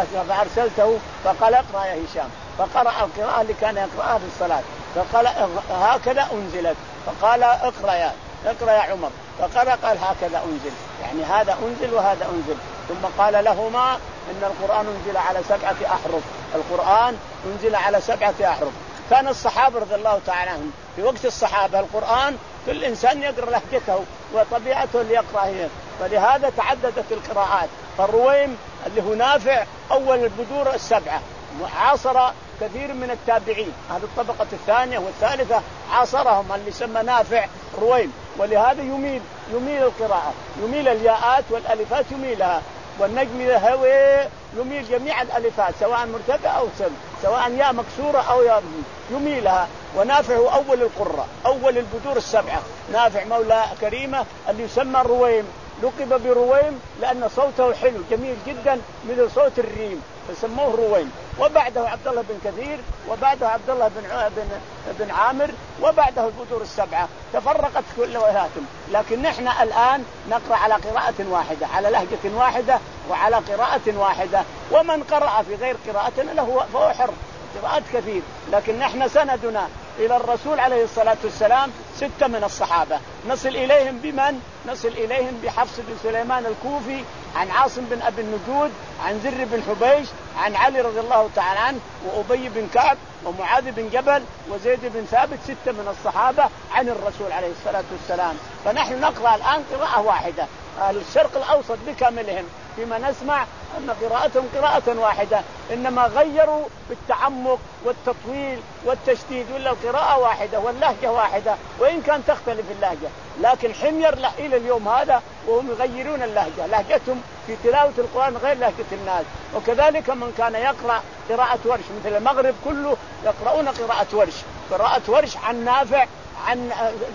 فأرسلته فقال اقرأ يا هشام. فقرأ القراءة اللي كان يقرأها في الصلاة فقال هكذا أنزلت. فقال اقرأ يا اقرأ يا عمر. فقرأ قال هكذا أنزل يعني هذا أنزل وهذا أنزل. ثم قال لهما إن القرآن أنزل على سبعة أحرف. القرآن أنزل على سبعة أحرف. كان الصحابة رضي الله تعالى عنهم في وقت الصحابة القرآن كل إنسان يقرأ لهجته وطبيعته اللي يقرأ هي. فلهذا تعددت القراءات. فالرويم اللي هو نافع أول البدور السبعة عاصر كثير من التابعين هذه الطبقة الثانية والثالثة عاصرهم اللي سمى نافع رويم. ولهذا يميل يميل القراءة يميل الياءات والألفات يميلها والنجم الهوي يميل جميع الألفات سواء مرتفع أو سم سواء ياء مكسورة أو ياء يميلها. ونافع هو أول القرة أول البدور السبعة. نافع مولى كريمة اللي يسمى الرويم لقب برويم لأن صوته حلو جميل جدا مثل صوت الريم فسموه رويم. وبعده عبد الله بن كثير وبعده عبد الله بن بن بن عامر وبعده البدور السبعة تفرقت كل وهاتهم. لكن نحن الآن نقرأ على قراءة واحدة على لهجة واحدة وعلى قراءة واحدة. ومن قرأ في غير قراءتنا له فهو حر قراءات كثير. لكن نحن سندنا إلى الرسول عليه الصلاة والسلام ستة من الصحابة نصل إليهم بمن؟ نصل إليهم بحفص بن سليمان الكوفي عن عاصم بن أبي النجود عن زر بن حبيش عن علي رضي الله تعالى عنه وأبي بن كعب ومعاذ بن جبل وزيد بن ثابت ستة من الصحابة عن الرسول عليه الصلاة والسلام. فنحن نقرأ الآن قراءة واحدة. الشرق الأوسط بكاملهم فيما نسمع أن قراءتهم قراءة واحدة إنما غيروا بالتعمق والتطويل والتشديد ولا القراءة واحدة واللهجة واحدة وإن كان تختلف اللهجة. لكن حمير إلى اليوم هذا وهم يغيرون اللهجة لهجتهم في تلاوة القرآن غير لهجة الناس. وكذلك من كان يقرأ قراءة ورش مثل المغرب كله يقرؤون قراءة ورش قراءة ورش عن نافع عن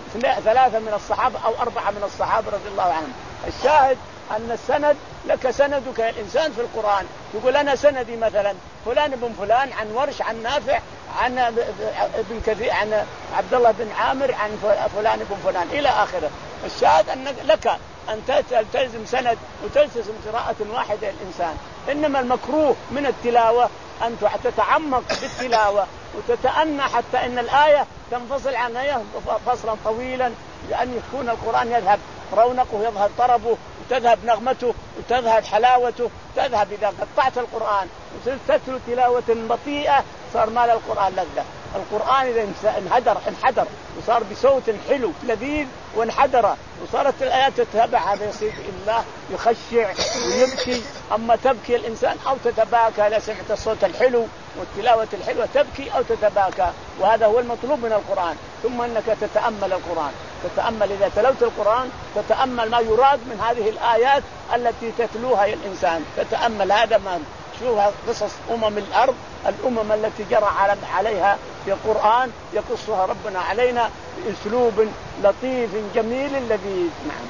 ثلاثة من الصحابة أو أربعة من الصحابة رضي الله عنهم. الشاهد أن السند لك سندك يا الإنسان في القرآن. يقول أنا سندي مثلا فلان بن فلان عن ورش عن نافع عن ابن كثير عن عبد الله بن عامر عن فلان بن فلان إلى آخره. الشاهد أن لك أن تلتزم سند وتلتزم قراءة واحدة الإنسان. إنما المكروه من التلاوة أن تتعمق بالتلاوة وتتأنى حتى إن الآية تنفصل عن آية فصلا طويلا لأن يكون القرآن يذهب رونقه يظهر طربه وتذهب نغمته وتذهب حلاوته تذهب. إذا قطعت القرآن وتتلو تلاوة بطيئة صار مال القرآن لذة. القرآن إذا انحدر انحدر وصار بصوت حلو لذيذ وانحدر وصارت الآيات تتبع هذا يصير الله يخشع ويبكي. أما تبكي الإنسان أو تتباكى إذا سمعت الصوت الحلو والتلاوة الحلوة تبكي أو تتباكى، وهذا هو المطلوب من القرآن. ثم أنك تتأمل القرآن، تتأمل إذا تلوت القرآن تتأمل ما يراد من هذه الآيات التي تتلوها الإنسان، تتأمل هذا ما شوف قصص أمم الأرض، الأمم التي جرى عليها في القرآن يقصها ربنا علينا بأسلوب لطيف جميل لذيذ. نعم.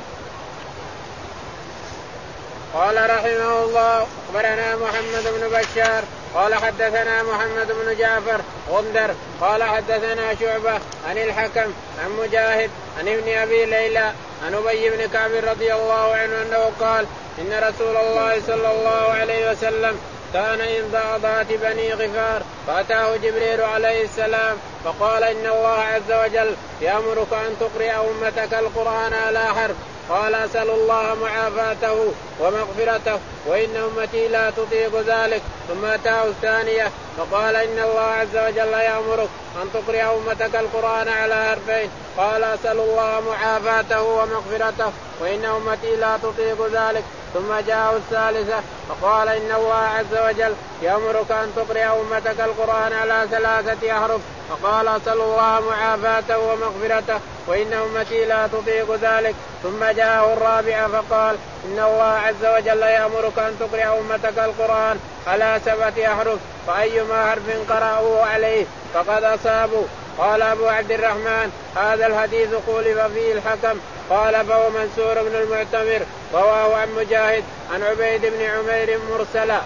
قال رحمه الله أخبرنا محمد بن بشار قال حدثنا محمد بن جعفر غندر قال حدثنا شعبة عن الحكم عن مجاهد عن ابن أبي ليلى عن أبي بن كعب رضي الله عنه أنه قال إن رسول الله صلى الله عليه وسلم كان عند أضاءة بني غفار فأتاه جبريل عليه السلام فقال إن الله عز وجل يأمرك أن تقرئ أمتك القرآن على حرف. قال أسأل الله معافاته ومغفرته وإن أمتي لا تطيق ذلك. ثم أتاه الثانية فقال إن الله عز وجل يأمرك أن تقرئ أمتك القرآن على حرفين. قال أسأل الله معافاته ومغفرته وإن أمتي لا تطيق ذلك. ثم جاءه الثالثة فقال إن الله عز وجل يأمرك أن تقرئ أمتك القرآن على ثلاثة أحرف. فقال أسأل الله معافاته ومغفرته وإن أمتي لا تطيق ذلك. ثم جاءه الرابعة فقال إن الله عز وجل يأمرك أن تقرئ أمتك القرآن على سبعة أحرف فأيما حرف قرأوه عليه فقد أصابوا. قال أبو عبد الرحمن هذا الحديث خولف فيه الحكم قال فهو منصور بن المعتمر رواه عن مجاهد عن عبيد بن عمير مرسلا.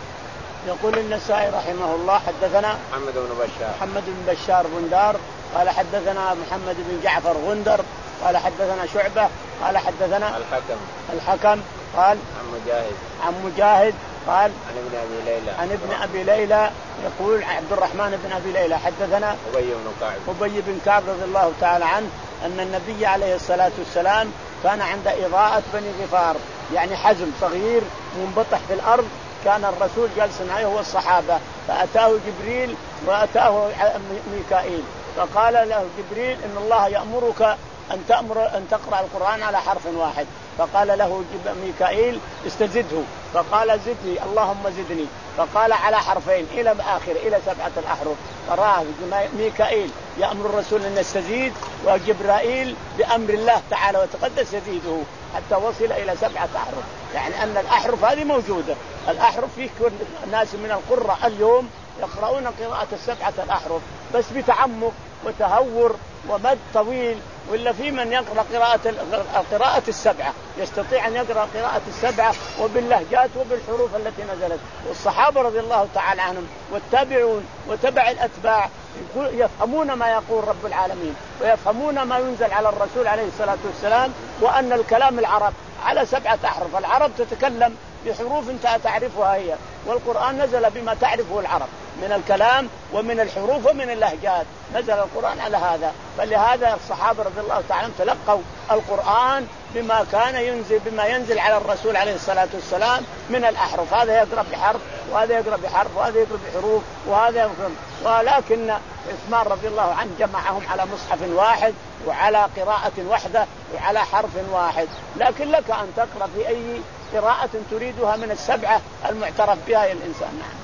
يقول النسائي رحمه الله حدثنا محمد بن بشار محمد بن بشار غندار قال حدثنا محمد بن جعفر غندر قال حدثنا شعبة قال حدثنا الحكم الحكم قال عن مجاهد عن مجاهد قال عن ابن أبي ليلى عن ابن أبي ليلى يقول عبد الرحمن بن أبي ليلى حدثنا أبي بن كعب أبي بن كعب رضي الله تعالى عنه أن النبي عليه الصلاة والسلام كان عند إضاءة بني غفار يعني حزم صغير منبطح في الأرض، كان الرسول جالس معه والصحابة فأتاه جبريل وأتاه ميكائيل فقال له جبريل إن الله يأمرك أن تأمر أن تقرأ القرآن على حرف واحد. فقال له ميكائيل استزده فقال زدني اللهم زدني فقال على حرفين إلى آخر إلى سبعة الأحرف. فراه ميكائيل يأمر الرسول أن يستزيد وجبرائيل بأمر الله تعالى وتقدس يزيده حتى وصل إلى سبعة أحرف، يعني أن الأحرف هذه موجودة. الأحرف فيه ناس من القراء اليوم يقرؤون قراءة السبعة الأحرف بس بتعمق وتهور ومد طويل، ولا في من يقرأ قراءة القراءة السبعة يستطيع أن يقرأ قراءة السبعة وباللهجات وبالحروف التي نزلت. والصحابة رضي الله تعالى عنهم والتابعون وتبع الأتباع يفهمون ما يقول رب العالمين ويفهمون ما ينزل على الرسول عليه الصلاة والسلام، وأن الكلام العرب على سبعة أحرف. العرب تتكلم بحروف انت تعرفها هي، والقرآن نزل بما تعرفه العرب من الكلام ومن الحروف ومن اللهجات، نزل القرآن على هذا. فلهذا الصحابة رضي الله تعالى تلقوا القرآن بما كان ينزل بما ينزل على الرسول عليه الصلاة والسلام من الأحرف، هذا يقرأ بحرف وهذا يقرأ بحرف وهذا يقرأ بحروف وهذا يقرأ. ولكن عثمان رضي الله عنه جمعهم على مصحف واحد وعلى قراءة واحدة وعلى حرف واحد. لكن لك أن تقرأ في أي قراءة تريدها من السبعة المعترف بها الإنسان. نعم.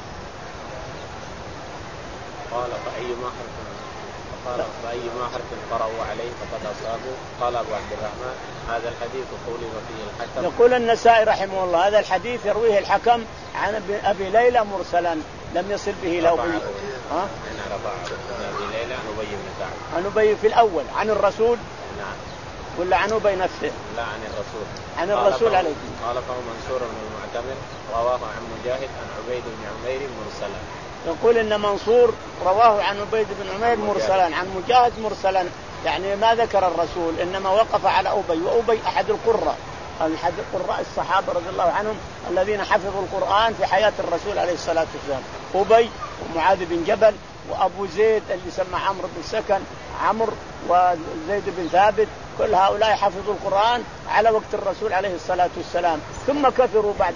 قال فأيما حرف قال فأيما حرف قرأوا عليه فقد أصابوا. قال أبو عبد الرحمن هذا الحديث قولي فيه الحكم. يقول النسائي رحمه الله هذا الحديث يرويه الحكم عن أبي ليلى مرسلا لم يصل به له. ها؟ أنا رفع أبي ليلى عن أبي بن كعب. عن أبي في الأول عن الرسول. نعم. ولا عن أبي نفسه؟ لا عن الرسول. عن الرسول عليه. قال فهو منصور بن المعتمر رواه عن مجاهد عن عبيد بن عمير مرسلا. يقول إن منصور رواه عن عبيد بن عمير مرسلا عن مجاهد مرسلا، يعني ما ذكر الرسول إنما وقف على أبي. وأبي أحد القراء أحد قراء الصحابة رضي الله عنهم الذين حفظوا القرآن في حياة الرسول عليه الصلاة والسلام، أبي ومعاذ بن جبل وأبو زيد اللي سمى عمرو بن سكن عمرو وزيد بن ثابت، كل هؤلاء حفظوا القرآن على وقت الرسول عليه الصلاة والسلام. ثم كثروا بعد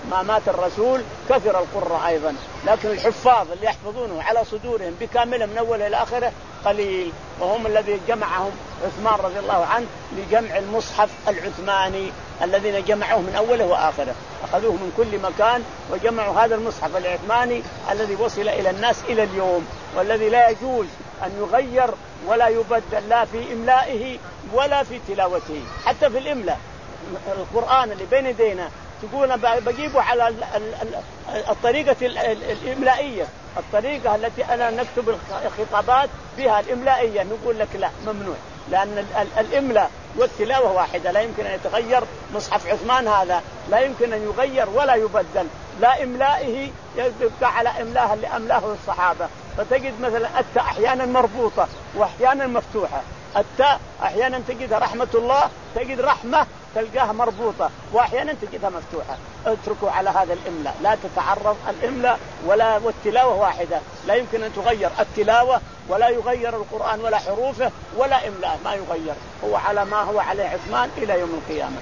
ما مات الرسول كثر القراء أيضا، لكن الحفاظ اللي يحفظونه على صدورهم بكامله من أول إلى آخره قليل، وهم الذي جمعهم عثمان رضي الله عنه لجمع المصحف العثماني الذين جمعوه من أوله وآخره، أخذوه من كل مكان وجمعوا هذا المصحف العثماني الذي وصل إلى الناس إلى اليوم، والذي لا يجوز أن يغير ولا يبدل لا في إملائه ولا في تلاوته. حتى في الإملاء القرآن اللي بين يدينا تقول بجيبه على الطريقة الإملائية، الطريقة التي أنا نكتب الخطابات بها الإملائية، نقول لك لا، ممنوع، لأن الإملاء والتلاوة واحدة، لا يمكن أن يتغير. مصحف عثمان هذا لا يمكن أن يغير ولا يبدل، لا إملائه يبقى على إملاه اللي أملاه الصحابة. فتجد مثلا التاء أحيانا مربوطة وأحيانا مفتوحة، التاء أحيانا تجدها رحمة الله، تجد رحمة تلقاها مربوطة، وأحيانا تجدها مفتوحة. اتركوا على هذا الإملاء، لا تتعرض الإملاء ولا والتلاوة واحدة، لا يمكن أن تغير التلاوة ولا يغير القرآن ولا حروفه ولا إملاء، ما يغير، هو على ما هو عليه عثمان إلى يوم القيامة.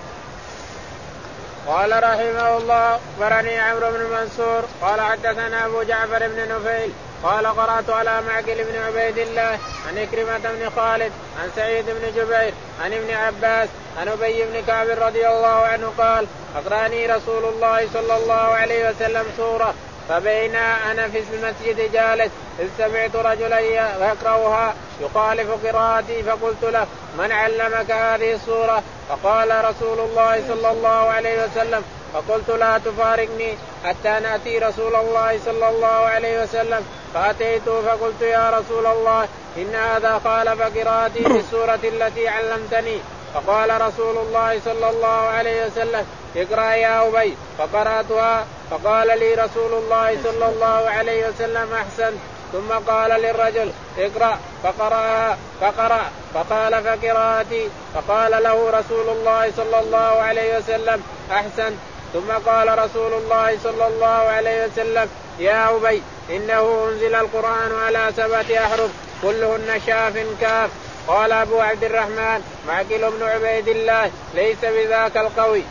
قال رحمه الله أخبرني عمرو بن منصور قال حدثنا أبو جعفر بن نفيل قال قرأت على معقل بن عبيد الله عن إكرمة بن خالد عن سعيد بن جبير عن ابن عباس عن أبي بن كعب رضي الله عنه قال أقرأني رسول الله صلى الله عليه وسلم سورة فبينا أنا في المسجد جالس إذ سمعت رجلا يقرأها يخالف قراءتي فقلت له من علمك هذه السورة؟ فقال رسول الله صلى الله عليه وسلم، فقلت لا تفارقني حتى نأتي رسول الله صلى الله عليه وسلم، فأتيته فقلت يا رسول الله إن هذا خالف قراءتي في السورة التي علمتني. فقال رسول الله صلى الله عليه وسلم اقرأ يا أبي، فقرأتها، فقال لي رسول الله صلى الله عليه وسلم أحسن، ثم قال للرجل اقرأ، فقرأها فقرأ، فقال فقراءتي، فقال له رسول الله صلى الله عليه وسلم أحسن، ثم قال رسول الله صلى الله عليه وسلم يا أبي إنه أنزل القرآن على سبعة أحرف كلهن شاف كاف. قال أبو عبد الرحمن معقل بن عبيد الله ليس بذاك القوي.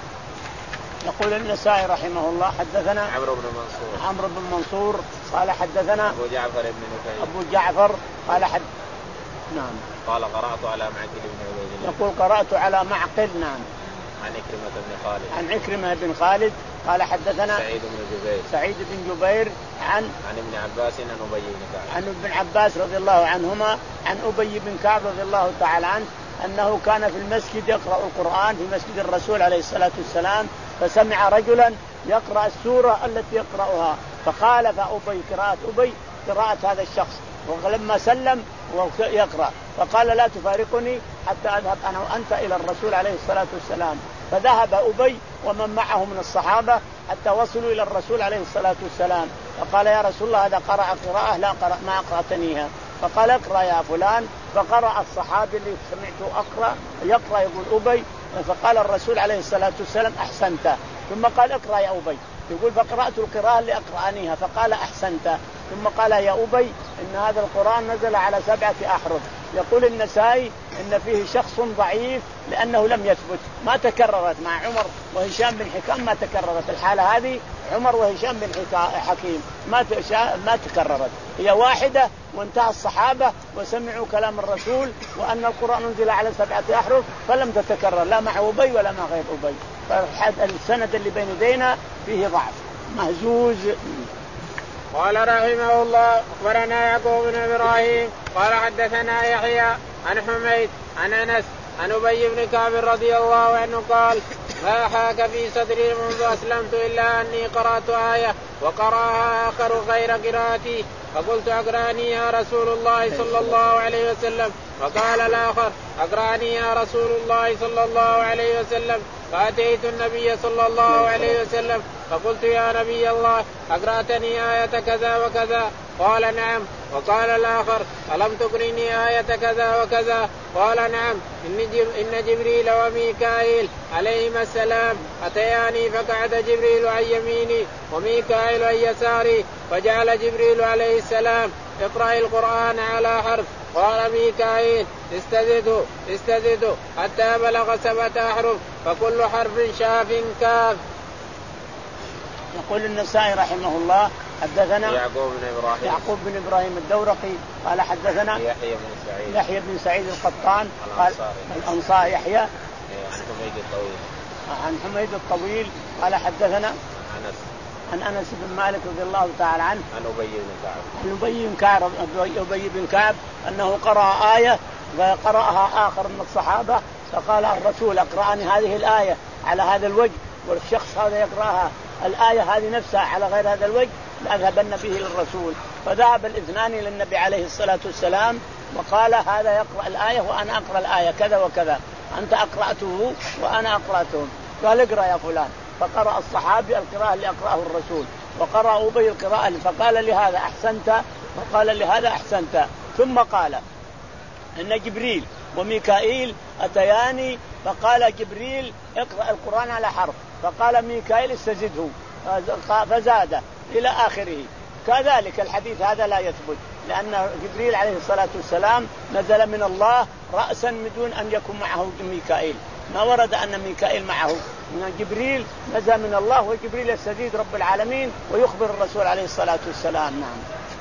يقول النسائي رحمه الله حدثنا عمرو بن منصور عمرو بن منصور قال حدثنا أبو جعفر بن نفيل أبو جعفر قال حد نعم قال قرأت على معقل بن عبيد الله يقول قرأت على معقل نعم عن عكرمة بن خالد عن عكرمة بن خالد قال حدثنا سعيد بن جبير سعيد بن جبير عن عن ابن عباس عن أبي بن كعب عن ابن عباس رضي الله عنهما عن أبي بن كعب رضي الله تعالى عنه أنه كان في المسجد يقرأ القرآن في مسجد الرسول عليه الصلاة والسلام، فسمع رجلا يقرأ السورة التي يقرأها، فخالف أبي قراءة أبي قراءة هذا الشخص، ولما سلم ويقرأ فقال لا تفارقني حتى أذهب أنا وأنت إلى الرسول عليه الصلاة والسلام. فذهب أبي ومن معه من الصحابة حتى وصلوا إلى الرسول عليه الصلاة والسلام، فقال يا رسول الله هذا قرأ قراءة لا قرأ ما أقرأتنيها، فقال اقرأ يا فلان، فقرأ الصحابي اللي سمعته أقرأ يقرأ يقول أبي، فقال الرسول عليه الصلاة والسلام أحسنت، ثم قال اقرأ يا أبي، يقول فقرأت القراءة اللي أقرأنيها فقال أحسنت، ثم قال يا أبي إن هذا القرآن نزل على سبعة أحرف. يقول النسائي إن فيه شخص ضعيف لأنه لم يثبت، ما تكررت مع عمر وهشام بن حكام، ما تكررت الحالة هذه، عمر وهشام بن حكيم ما ما تكررت، هي واحدة وانتهى الصحابة وسمعوا كلام الرسول وأن القرآن نزل على سبعة أحرف فلم تتكرر لا مع أبي ولا مع غير أبي، فالسند اللي بين يدينا فيه ضعف مهزوز. قال رحمه الله أخبرنا يعقوب بن إبراهيم قال حدثنا يحيى عن حميد عن أنس عن أبي بن كعب رضي الله عنه قال ما حاك في صدري منذ أسلمت إلا أني قرأت آية وقرأها آخر غير قراءتي، فقلت أقرأني يا رسول الله صلى الله عليه وسلم، فقال الآخر أقرأني يا رسول الله صلى الله عليه وسلم، فأتيت النبي صلى الله عليه وسلم فقلت يا نبي الله أقرأتني آية كذا وكذا؟ قال نعم. وقال الآخر ألم تقرني آية كذا وكذا؟ قال نعم. إن جبريل وميكائيل عليهما السلام أتياني فقعد جبريل عن يميني وميكائيل عن يساري، فجعل جبريل عليه السلام اقرأ القرآن على حرف، قال ميكائيل استزده استزده حتى بلغ سبعة أحرف فكل حرف شاف كاف. يقول النسائي رحمه الله حدثنا يعقوب بن إبراهيم يعقوب بن إبراهيم الدورقي قال حدثنا يحيى بن سعيد يحيى بن سعيد القطان قال الأنصار يحيى عن حميد الطويل عن حميد الطويل قال حدثنا أنس عن أنس بن مالك رضي الله تعالى عنه عن أبي بن كعب عن أبي بن كعب أبي بن كعب أنه قرأ آية فقرأها آخر من الصحابة فقال الرسول أقرأني هذه الآية على هذا الوجه، والشخص هذا يقرأها الآية هذه نفسها على غير هذا الوجه لأذهبن به للرسول. فذهب الاثنان إلى النبي عليه الصلاة والسلام وقال هذا يقرأ الآية وأنا أقرأ الآية كذا وكذا، أنت أقرأته وأنا أقرأته. قال اقرأ يا فلان، فقرأ الصحابي القراءة اللي أقرأه الرسول وقرأ أبي القراءة، فقال لهذا أحسنت وقال لهذا أحسنت. ثم قال إن جبريل وميكائيل أتياني فقال جبريل اقرأ القرآن على حرف، فقال ميكائيل استزده فزاد إلى آخره. كذلك الحديث هذا لا يثبت، لأن جبريل عليه الصلاة والسلام نزل من الله رأسا من دون أن يكون معه ميكائيل، ما ورد أن ميكائيل معه، من جبريل نزل من الله وجبريل يستزيد رب العالمين ويخبر الرسول عليه الصلاة والسلام. نعم.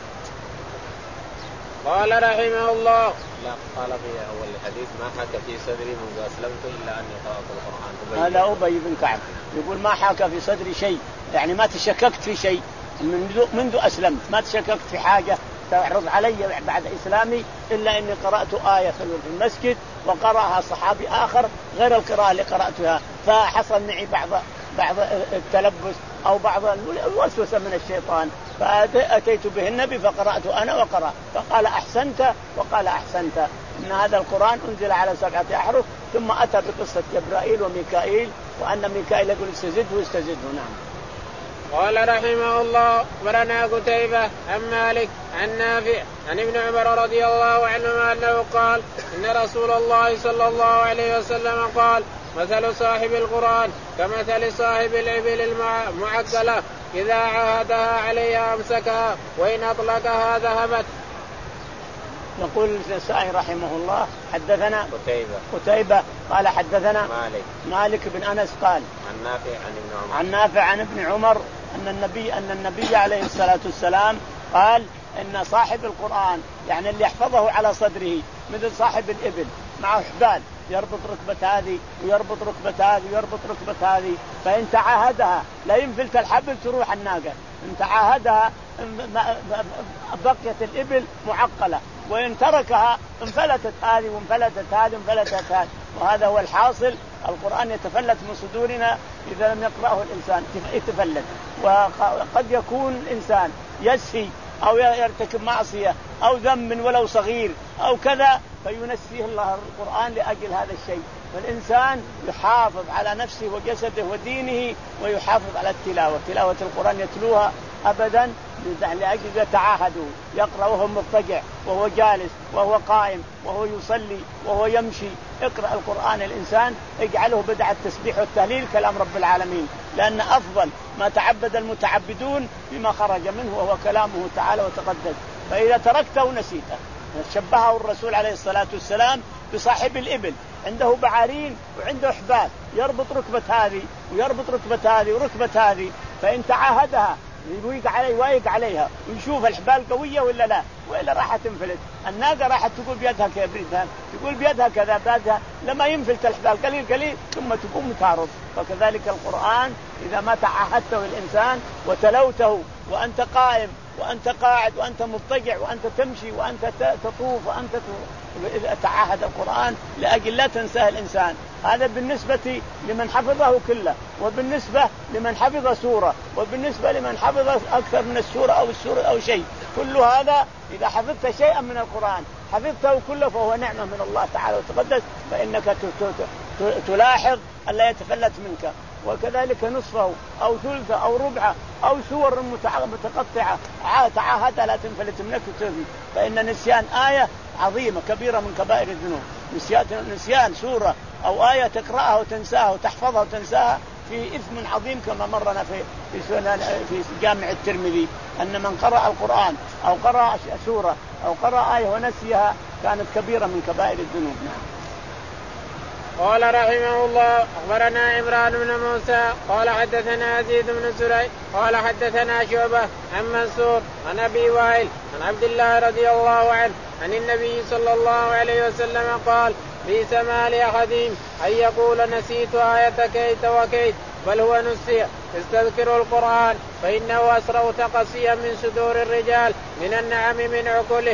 قال رحمه الله لا قال في أول الحديث ما حك في صدري منذ أسلمت إلا أني قرأت القرآن. هذا أبي بن كعب يقول ما حك في صدري شيء، يعني ما تشككت في شيء منذ منذ أسلمت، ما تشككت في حاجة تعرض علي بعد إسلامي إلا أني قرأت آية في المسجد وقرأها صحابي آخر غير القراءة اللي قرأتها، فحصل معي بعض بعض التلبس أو بعض الوسوسة من الشيطان، فأتيت به النبي فقرأت أنا وقرأ، فقال أحسنت وقال أحسنت. إن هذا القرآن أنزل على سبعة أحرف، ثم أتى بقصة جبرائيل وميكائيل وأن ميكائيل يقول استزده واستزده. نعم. قال رحمه الله أخبرنا قتيبة عن مالك عن نافع عن ابن عمر رضي الله عنهما أنه قال إن رسول الله صلى الله عليه وسلم قال مثل صاحب القرآن كمثل صاحب الإبل المعقلة إذا عاهدها عليها أمسكها وإن أطلقها ذهبت. يقول النسائي رحمه الله حدثنا قتيبة قتيبة قال حدثنا مالك مالك بن أنس قال عن نافع عن ابن عمر عن نافع عن ابن عمر أن النبي أن النبي عليه الصلاة والسلام قال إن صاحب القرآن يعني اللي يحفظه على صدره مثل صاحب الإبل معه حبال يربط ركبة هذه ويربط ركبة هذه ويربط ركبة هذه، فإن تعاهدها لا ينفلت الحبل تروح الناقة، إن تعاهدها بقيت الإبل معقلة، وإن تركها انفلتت هذه وانفلتت هذه وانفلتت هذه. وهذا هو الحاصل، القرآن يتفلت من صدورنا إذا لم يقرأه الإنسان يتفلت. وقد يكون الإنسان يسهي أو يرتكب معصية أو ذنب ولو صغير أو كذا فينسيه الله القرآن لأجل هذا الشيء. فالإنسان يحافظ على نفسه وجسده ودينه ويحافظ على التلاوة، تلاوة القرآن يتلوها أبدا لأجل يتعاهدوا يقرأ وهو مضطجع وهو جالس وهو قائم وهو يصلي وهو يمشي. اقرأ القرآن الإنسان اجعله بدع التسبيح والتهليل كلام رب العالمين، لأن أفضل ما تعبد المتعبدون بما خرج منه وهو كلامه تعالى وتقدس. فإذا تركته نسيته. شبهه الرسول عليه الصلاة والسلام بصاحب الإبل، عنده بعارين وعنده حبال يربط ركبة هذه ويربط ركبة هذه وركبة هذه، فإن تعاهدها يويق عليه وايق عليها ويشوف الحبال قوية ولا لا وإلا راح تنفلت. الناقة راح تقول بيدها كبريتها تقول بيدها كذا بيدها لما ينفلت الحبال قليل قليل ثم تقوم تعرض. فكذلك القرآن إذا ما تعاهدته الإنسان وتلوته وأنت قائم وأنت قاعد وأنت مضطجع وأنت تمشي وأنت تطوف وأنت تعاهد القرآن لأجل لا تنساه الإنسان. هذا بالنسبة لمن حفظه كله، وبالنسبة لمن حفظ سورة، وبالنسبة لمن حفظ أكثر من السورة أو السورة أو شيء. كل هذا إذا حفظت شيئا من القرآن حفظته كله فهو نعمة من الله تعالى وتقدس، فإنك تلاحظ ألا يتفلت منك. وكذلك نصفه أو ثلثه أو ربعه أو سور متقطعة تعاهد لا تنفلت منك وترمي. فإن نسيان آية عظيمة كبيرة من كبائر الذنوب. نسيان, نسيان سورة أو آية تقرأها وتنساها وتحفظها وتنساها في إثم عظيم كما مرنا في في, في جامع الترمذي أن من قرأ القرآن أو قرأ سورة أو قرأ آية ونسيها كانت كبيرة من كبائر الذنوب. نعم. قال رحمه الله أخبرنا عمران بن موسى قال حدثنا يزيد بن زريع قال حدثنا شعبة عن منصور عن أبي وائل عن عبد الله رضي الله عنه عن النبي صلى الله عليه وسلم قال بئس ما لأحدهم أن يقول نسيت آية كيت وكيت بل هو نسي استذكروا القرآن فإنه أسرع تقصيا من صدور الرجال من النعم من عقله.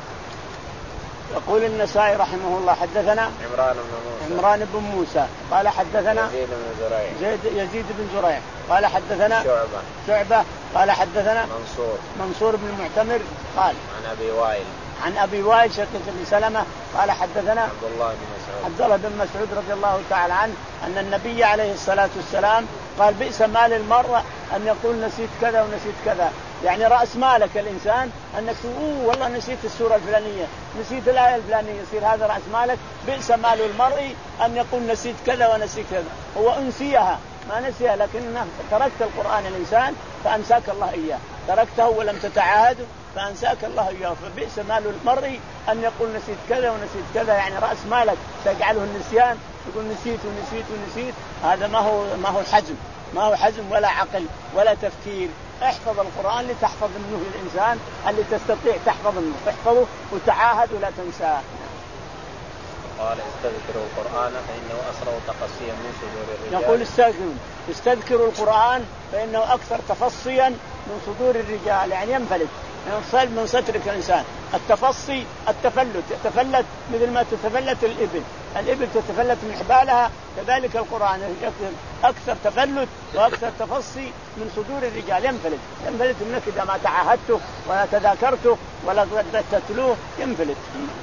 يقول النسائي رحمه الله حدثنا عمران بن موسى عمران بن موسى قال حدثنا يزيد بن زريع زيد يزيد بن زريع قال حدثنا شعبة شعبة قال حدثنا منصور منصور بن المعتمر قال عن أبي وائل عن أبي وائل شقيق بن سلمة قال حدثنا عبد الله بن مسعود عبد الله بن مسعود رضي الله تعالى عنه أن النبي عليه الصلاة والسلام قال بئس مال المرء أن يقول نسيت كذا ونسيت كذا، يعني رأس مالك الإنسان أنك تقول والله نسيت السورة الفلانية نسيت الآية الفلانية، يصير هذا رأس مالك. بئس مال المرء أن يقول نسيت كذا ونسيت كذا، هو أنسيها ما نسيها لكنه تركت القرآن الإنسان فأنساك الله إياه، تركته ولم تتعاهد فأنساك الله إياه. فبئس مال المرء أن يقول نسيت كذا ونسيت كذا، يعني رأس مالك تجعله النسيان، يقول نسيت ونسيت ونسيت، هذا ما هو ما هو حزم، ما هو حزم ولا عقل ولا تفكير. احفظ القرآن لتحفظ منه الإنسان اللي تستطيع تحفظ منه، احفظه وتعاهد ولا تنساه. قال استذكروا القرآن فإنه أسرع تقصيا من صدور الرجال. يقول استذكروا استذكروا القرآن فإنه أكثر تفصيا من صدور الرجال، يعني ينفلت ينصل من سترك الإنسان. التفصي التفلت، يتفلت مثل ما تتفلت الإبل، الإبل تتفلت من حبالها، كذلك القرآن أكثر تفلت وأكثر تفصي من صدور الرجال، ينفلت ينفلت منك إذا ما تعاهدته ولا تذاكرته ولا تتلوه ينفلت.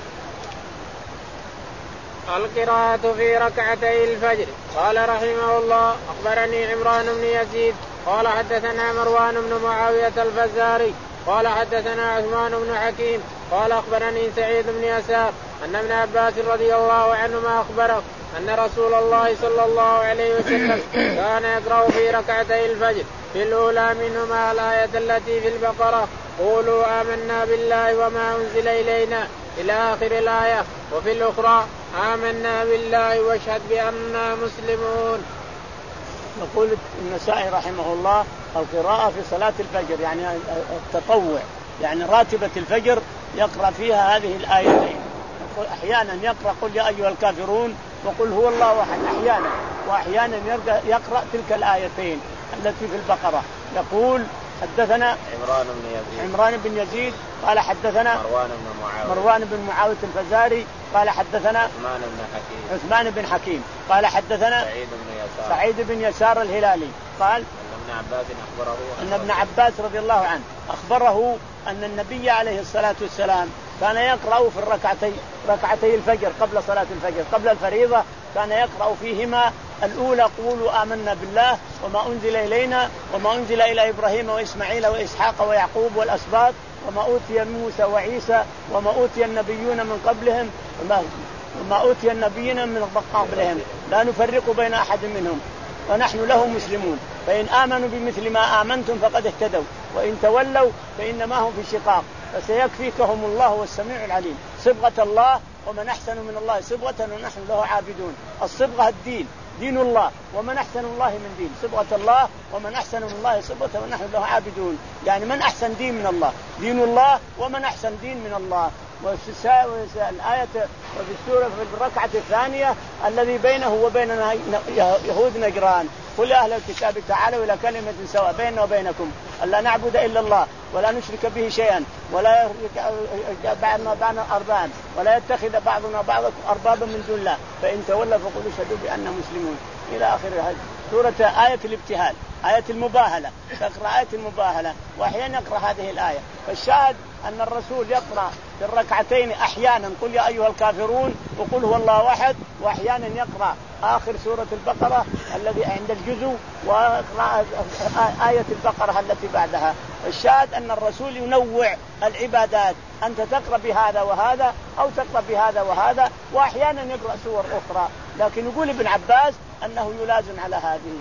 القراءة في ركعتي الفجر. قال رحمه الله أخبرني عمران بن يزيد قال حدثنا مروان بن معاوية الفزاري قال حدثنا عثمان بن حكيم قال أخبرني سعيد بن يسار أن ابن عباس رضي الله عنهما أخبره أن رسول الله صلى الله عليه وسلم كان يقرأ في ركعتي الفجر في الأولى منهما الآية التي في البقرة قولوا آمنا بالله وما أنزل إلينا إلى آخر الآية، وفي الأخرى آمنا بالله واشهد بأننا مسلمون. يقول النسائي رحمه الله القراءة في صلاة الفجر يعني التطوع، يعني راتبة الفجر يقرأ فيها هذه الآيتين. أحيانا يقرأ قل يا أيها الكافرون وقل هو الله أحد أحيانا، وأحيانا يقرأ تلك الآيتين التي في البقرة. يقول حدثنا عمران بن يزيد عمران بن يزيد قال حدثنا مروان بن معاوية مروان بن معاوية الفزاري قال حدثنا عثمان بن حكيم عثمان بن حكيم قال حدثنا سعيد بن يسار سعيد بن يسار الهلالي قال أن ابن عباس أخبره أن ابن عباس رضي الله عنه أخبره أن النبي عليه الصلاة والسلام كان يقرأ في الركعتي ركعتي الفجر قبل صلاة الفجر قبل الفريضة، كان يقرأ فيهما الأولى قولوا آمنا بالله وما أنزل إلينا وما أنزل إلى إبراهيم وإسماعيل وإسحاق ويعقوب والأسباط وما أوتي موسى وعيسى وما أوتي النبيون من قبلهم وما, وما أوتي النبيين من قبلهم لا نفرق بين أحد منهم ونحن له مسلمون، فإن آمنوا بمثل ما آمنتم فقد اهتدوا وإن تولوا فإنما هم في شقاق فسيكفيكهم الله والسميع العليم. صبغة الله ومن أحسن من الله صبغة ونحن له عابدون. الصبغة الدين دين الله ومن أحسن الله من دين، صبغة الله ومن أحسن من الله صبغة ونحن له عابدون، يعني من أحسن دين من الله دين الله ومن أحسن دين من الله. والآية وفي السورة في الركعة الثانية الذي بينه وبين يهود نجران قل أهل الكتاب تعالوا إلى كلمة سواء بيننا وبينكم ألا نعبد إلا الله ولا نشرك به شيئا ولا بعضنا بعضا أربابا ولا يتخذ بعضنا بعضا أربابا من دون الله فإن تولوا فقولوا اشهدوا بأننا مسلمون إلى آخر سورة. آية الابتهال آية المباهلة، تقرأ آية المباهلة وأحيانا يقرأ هذه الآية. فالشاهد أن الرسول يقرأ في الركعتين أحيانا قل يا أيها الكافرون وقل هو الله أحد، وأحيانا يقرأ آخر سورة البقرة الذي عند الجزء ويقرأ آية البقرة التي بعدها. الشاهد أن الرسول ينوع العبادات، أنت تقرأ بهذا وهذا أو تقرأ بهذا وهذا، وأحيانا يقرأ سور أخرى، لكن يقول ابن عباس أنه يلازم على هذه.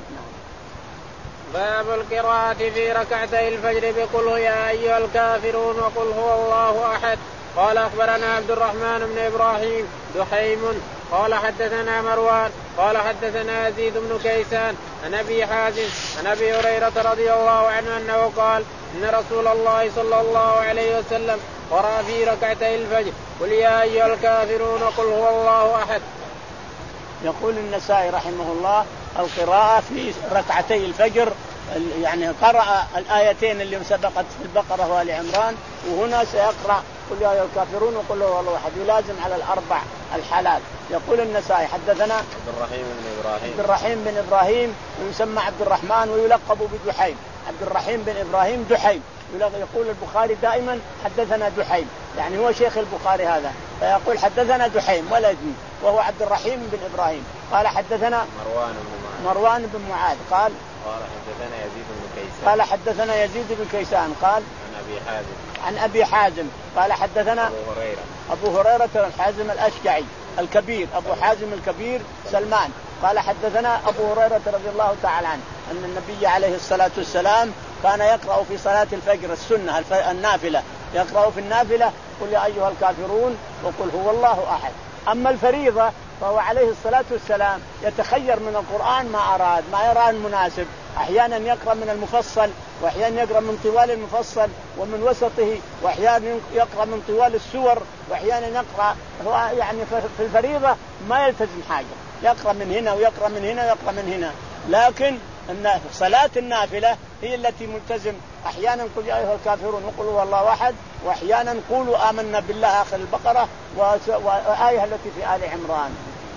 باب القراءة في ركعتي الفجر بقل يا أيها الكافرون وقل هو الله أحد. قال أخبرنا عبد الرحمن بن إبراهيم دحيم قال حدثنا مروان قال حدثنا يزيد بن كيسان عن ابي حازم عن ابي هريره رضي الله عنه انه قال ان رسول الله صلى الله عليه وسلم قرأ في ركعتي الفجر قل يا ايها الكافرون قل هو الله احد. يقول النسائي رحمه الله القراءة في ركعتي الفجر يعني قرأ الآيتين اللي سبقت في البقرة وآل عمران وهنا سيقرأ قل يا أيها الكافرون وقل هو الله أحد يلازم على الأربع الحالات. يقول النسائي حدثنا عبد الرحيم بن إبراهيم عبد الرحيم بن إبراهيم ويسمى عبد الرحمن ويلقب بدحيم. عبد الرحيم بن إبراهيم دحيم. يقول البخاري دائما حدثنا دحيم يعني هو شيخ البخاري هذا فيقول حدثنا دحيم ولدي وهو عبد الرحيم بن إبراهيم. قال حدثنا مروان بن معاذ مروان بن معاذ قال قال حدثنا يزيد بن كيسان قال حدثنا يزيد بن كيسان قال عن أبي حازم عن أبي حازم قال حدثنا أبو هريرة أبو هريرة حازم الأشجعي الكبير أبو حازم الكبير سلمان قال حدثنا أبو هريرة رضي الله تعالى عنه أن النبي عليه الصلاة والسلام كان يقرأ في صلاة الفجر السنة النافلة يقرأ في النافلة قل يا أيها الكافرون وقل هو الله أحد. أما الفريضة فهو عليه الصلاة والسلام يتخير من القرآن ما أراد ما يرى المناسب. أحيانا يقرأ من المفصل وأحيانا يقرأ من طوال المفصل ومن وسطه وأحيانا يقرأ من طوال السور وأحيانا يقرأ هو يعني في الفريضة ما يلتزم حاجة يقرأ من هنا ويقرأ من هنا ويقرأ من هنا. لكن صلاة النافلة هي التي ملتزم أحيانا قل يا أيها الكافرون وقل هو الله أحد وأحيانا قولوا آمنا بالله آخر البقرة وآية التي في آل عمران.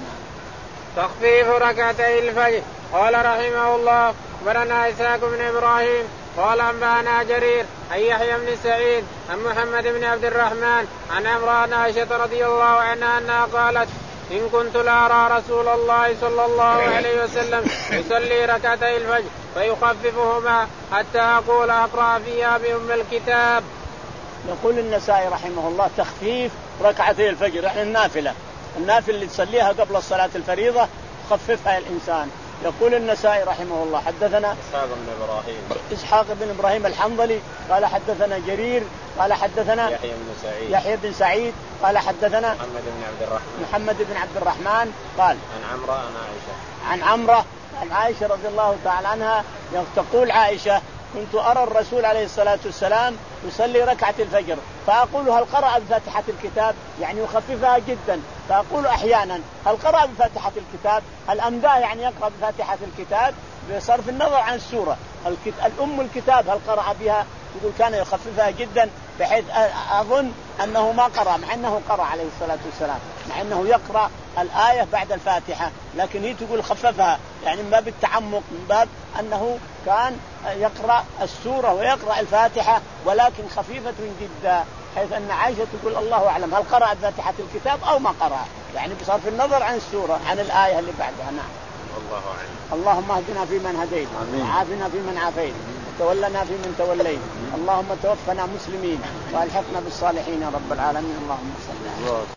تخفيف ركعتي الفجر. قال رحمه الله أخبرنا إسحاق بن إبراهيم قال أنبأنا جرير عن يحيى بن سعيد عن محمد بن عبد الرحمن عن عمران عائشة رضي الله عنها أنها قالت إن كنت لأرى رسول الله صلى الله عليه وسلم يصلي ركعتي الفجر فيخففهما حتى أقول أقرأ فيها بأم الكتاب. يقول النسائي رحمه الله تخفيف ركعتي الفجر يعني النافلة النافلة اللي تصليها قبل الصلاة الفريضة خففها الإنسان. يقول النسائي رحمه الله حدثنا إسحاق بن إبراهيم إسحاق بن إبراهيم الحنظلي قال حدثنا جرير قال حدثنا يحيى بن سعيد يحيى بن سعيد قال حدثنا محمد بن عبد الرحمن محمد بن عبد الرحمن قال عن عمرو عن عائشة عن عمرو عن عائشة رضي الله تعالى عنها تقول عائشة كنت أرى الرسول عليه الصلاة والسلام يصلي ركعة الفجر فأقول هل قرأ بفاتحة الكتاب يعني يخففها جدا فأقول أحيانا هل قرأ بفاتحة الكتاب هل أمداه يعني يقرأ بفاتحة الكتاب بصرف النظر عن السورة الأم الكتاب هل قرأ بها يقول كان يخففها جدا بحيث أظن أنه ما قرأ مع أنه قرأ عليه الصلاة والسلام مع أنه يقرأ الآية بعد الفاتحة لكن هي تقول خففها يعني من باب التعمق من باب أنه كان يقرأ السورة ويقرأ الفاتحة ولكن خفيفة جدا حيث أن عائشة تقول الله أعلم هل قرأ فاتحة الكتاب أو ما قرأ يعني بصرف النظر عن السورة عن الآية اللي بعدها. نعم الله أعلم. اللهم اهدنا فيمن هديت وعافنا فيمن عافيت وتولنا فيمن توليت اللهم توفنا مسلمين والحقنا بالصالحين يا رب العالمين. اللهم صل على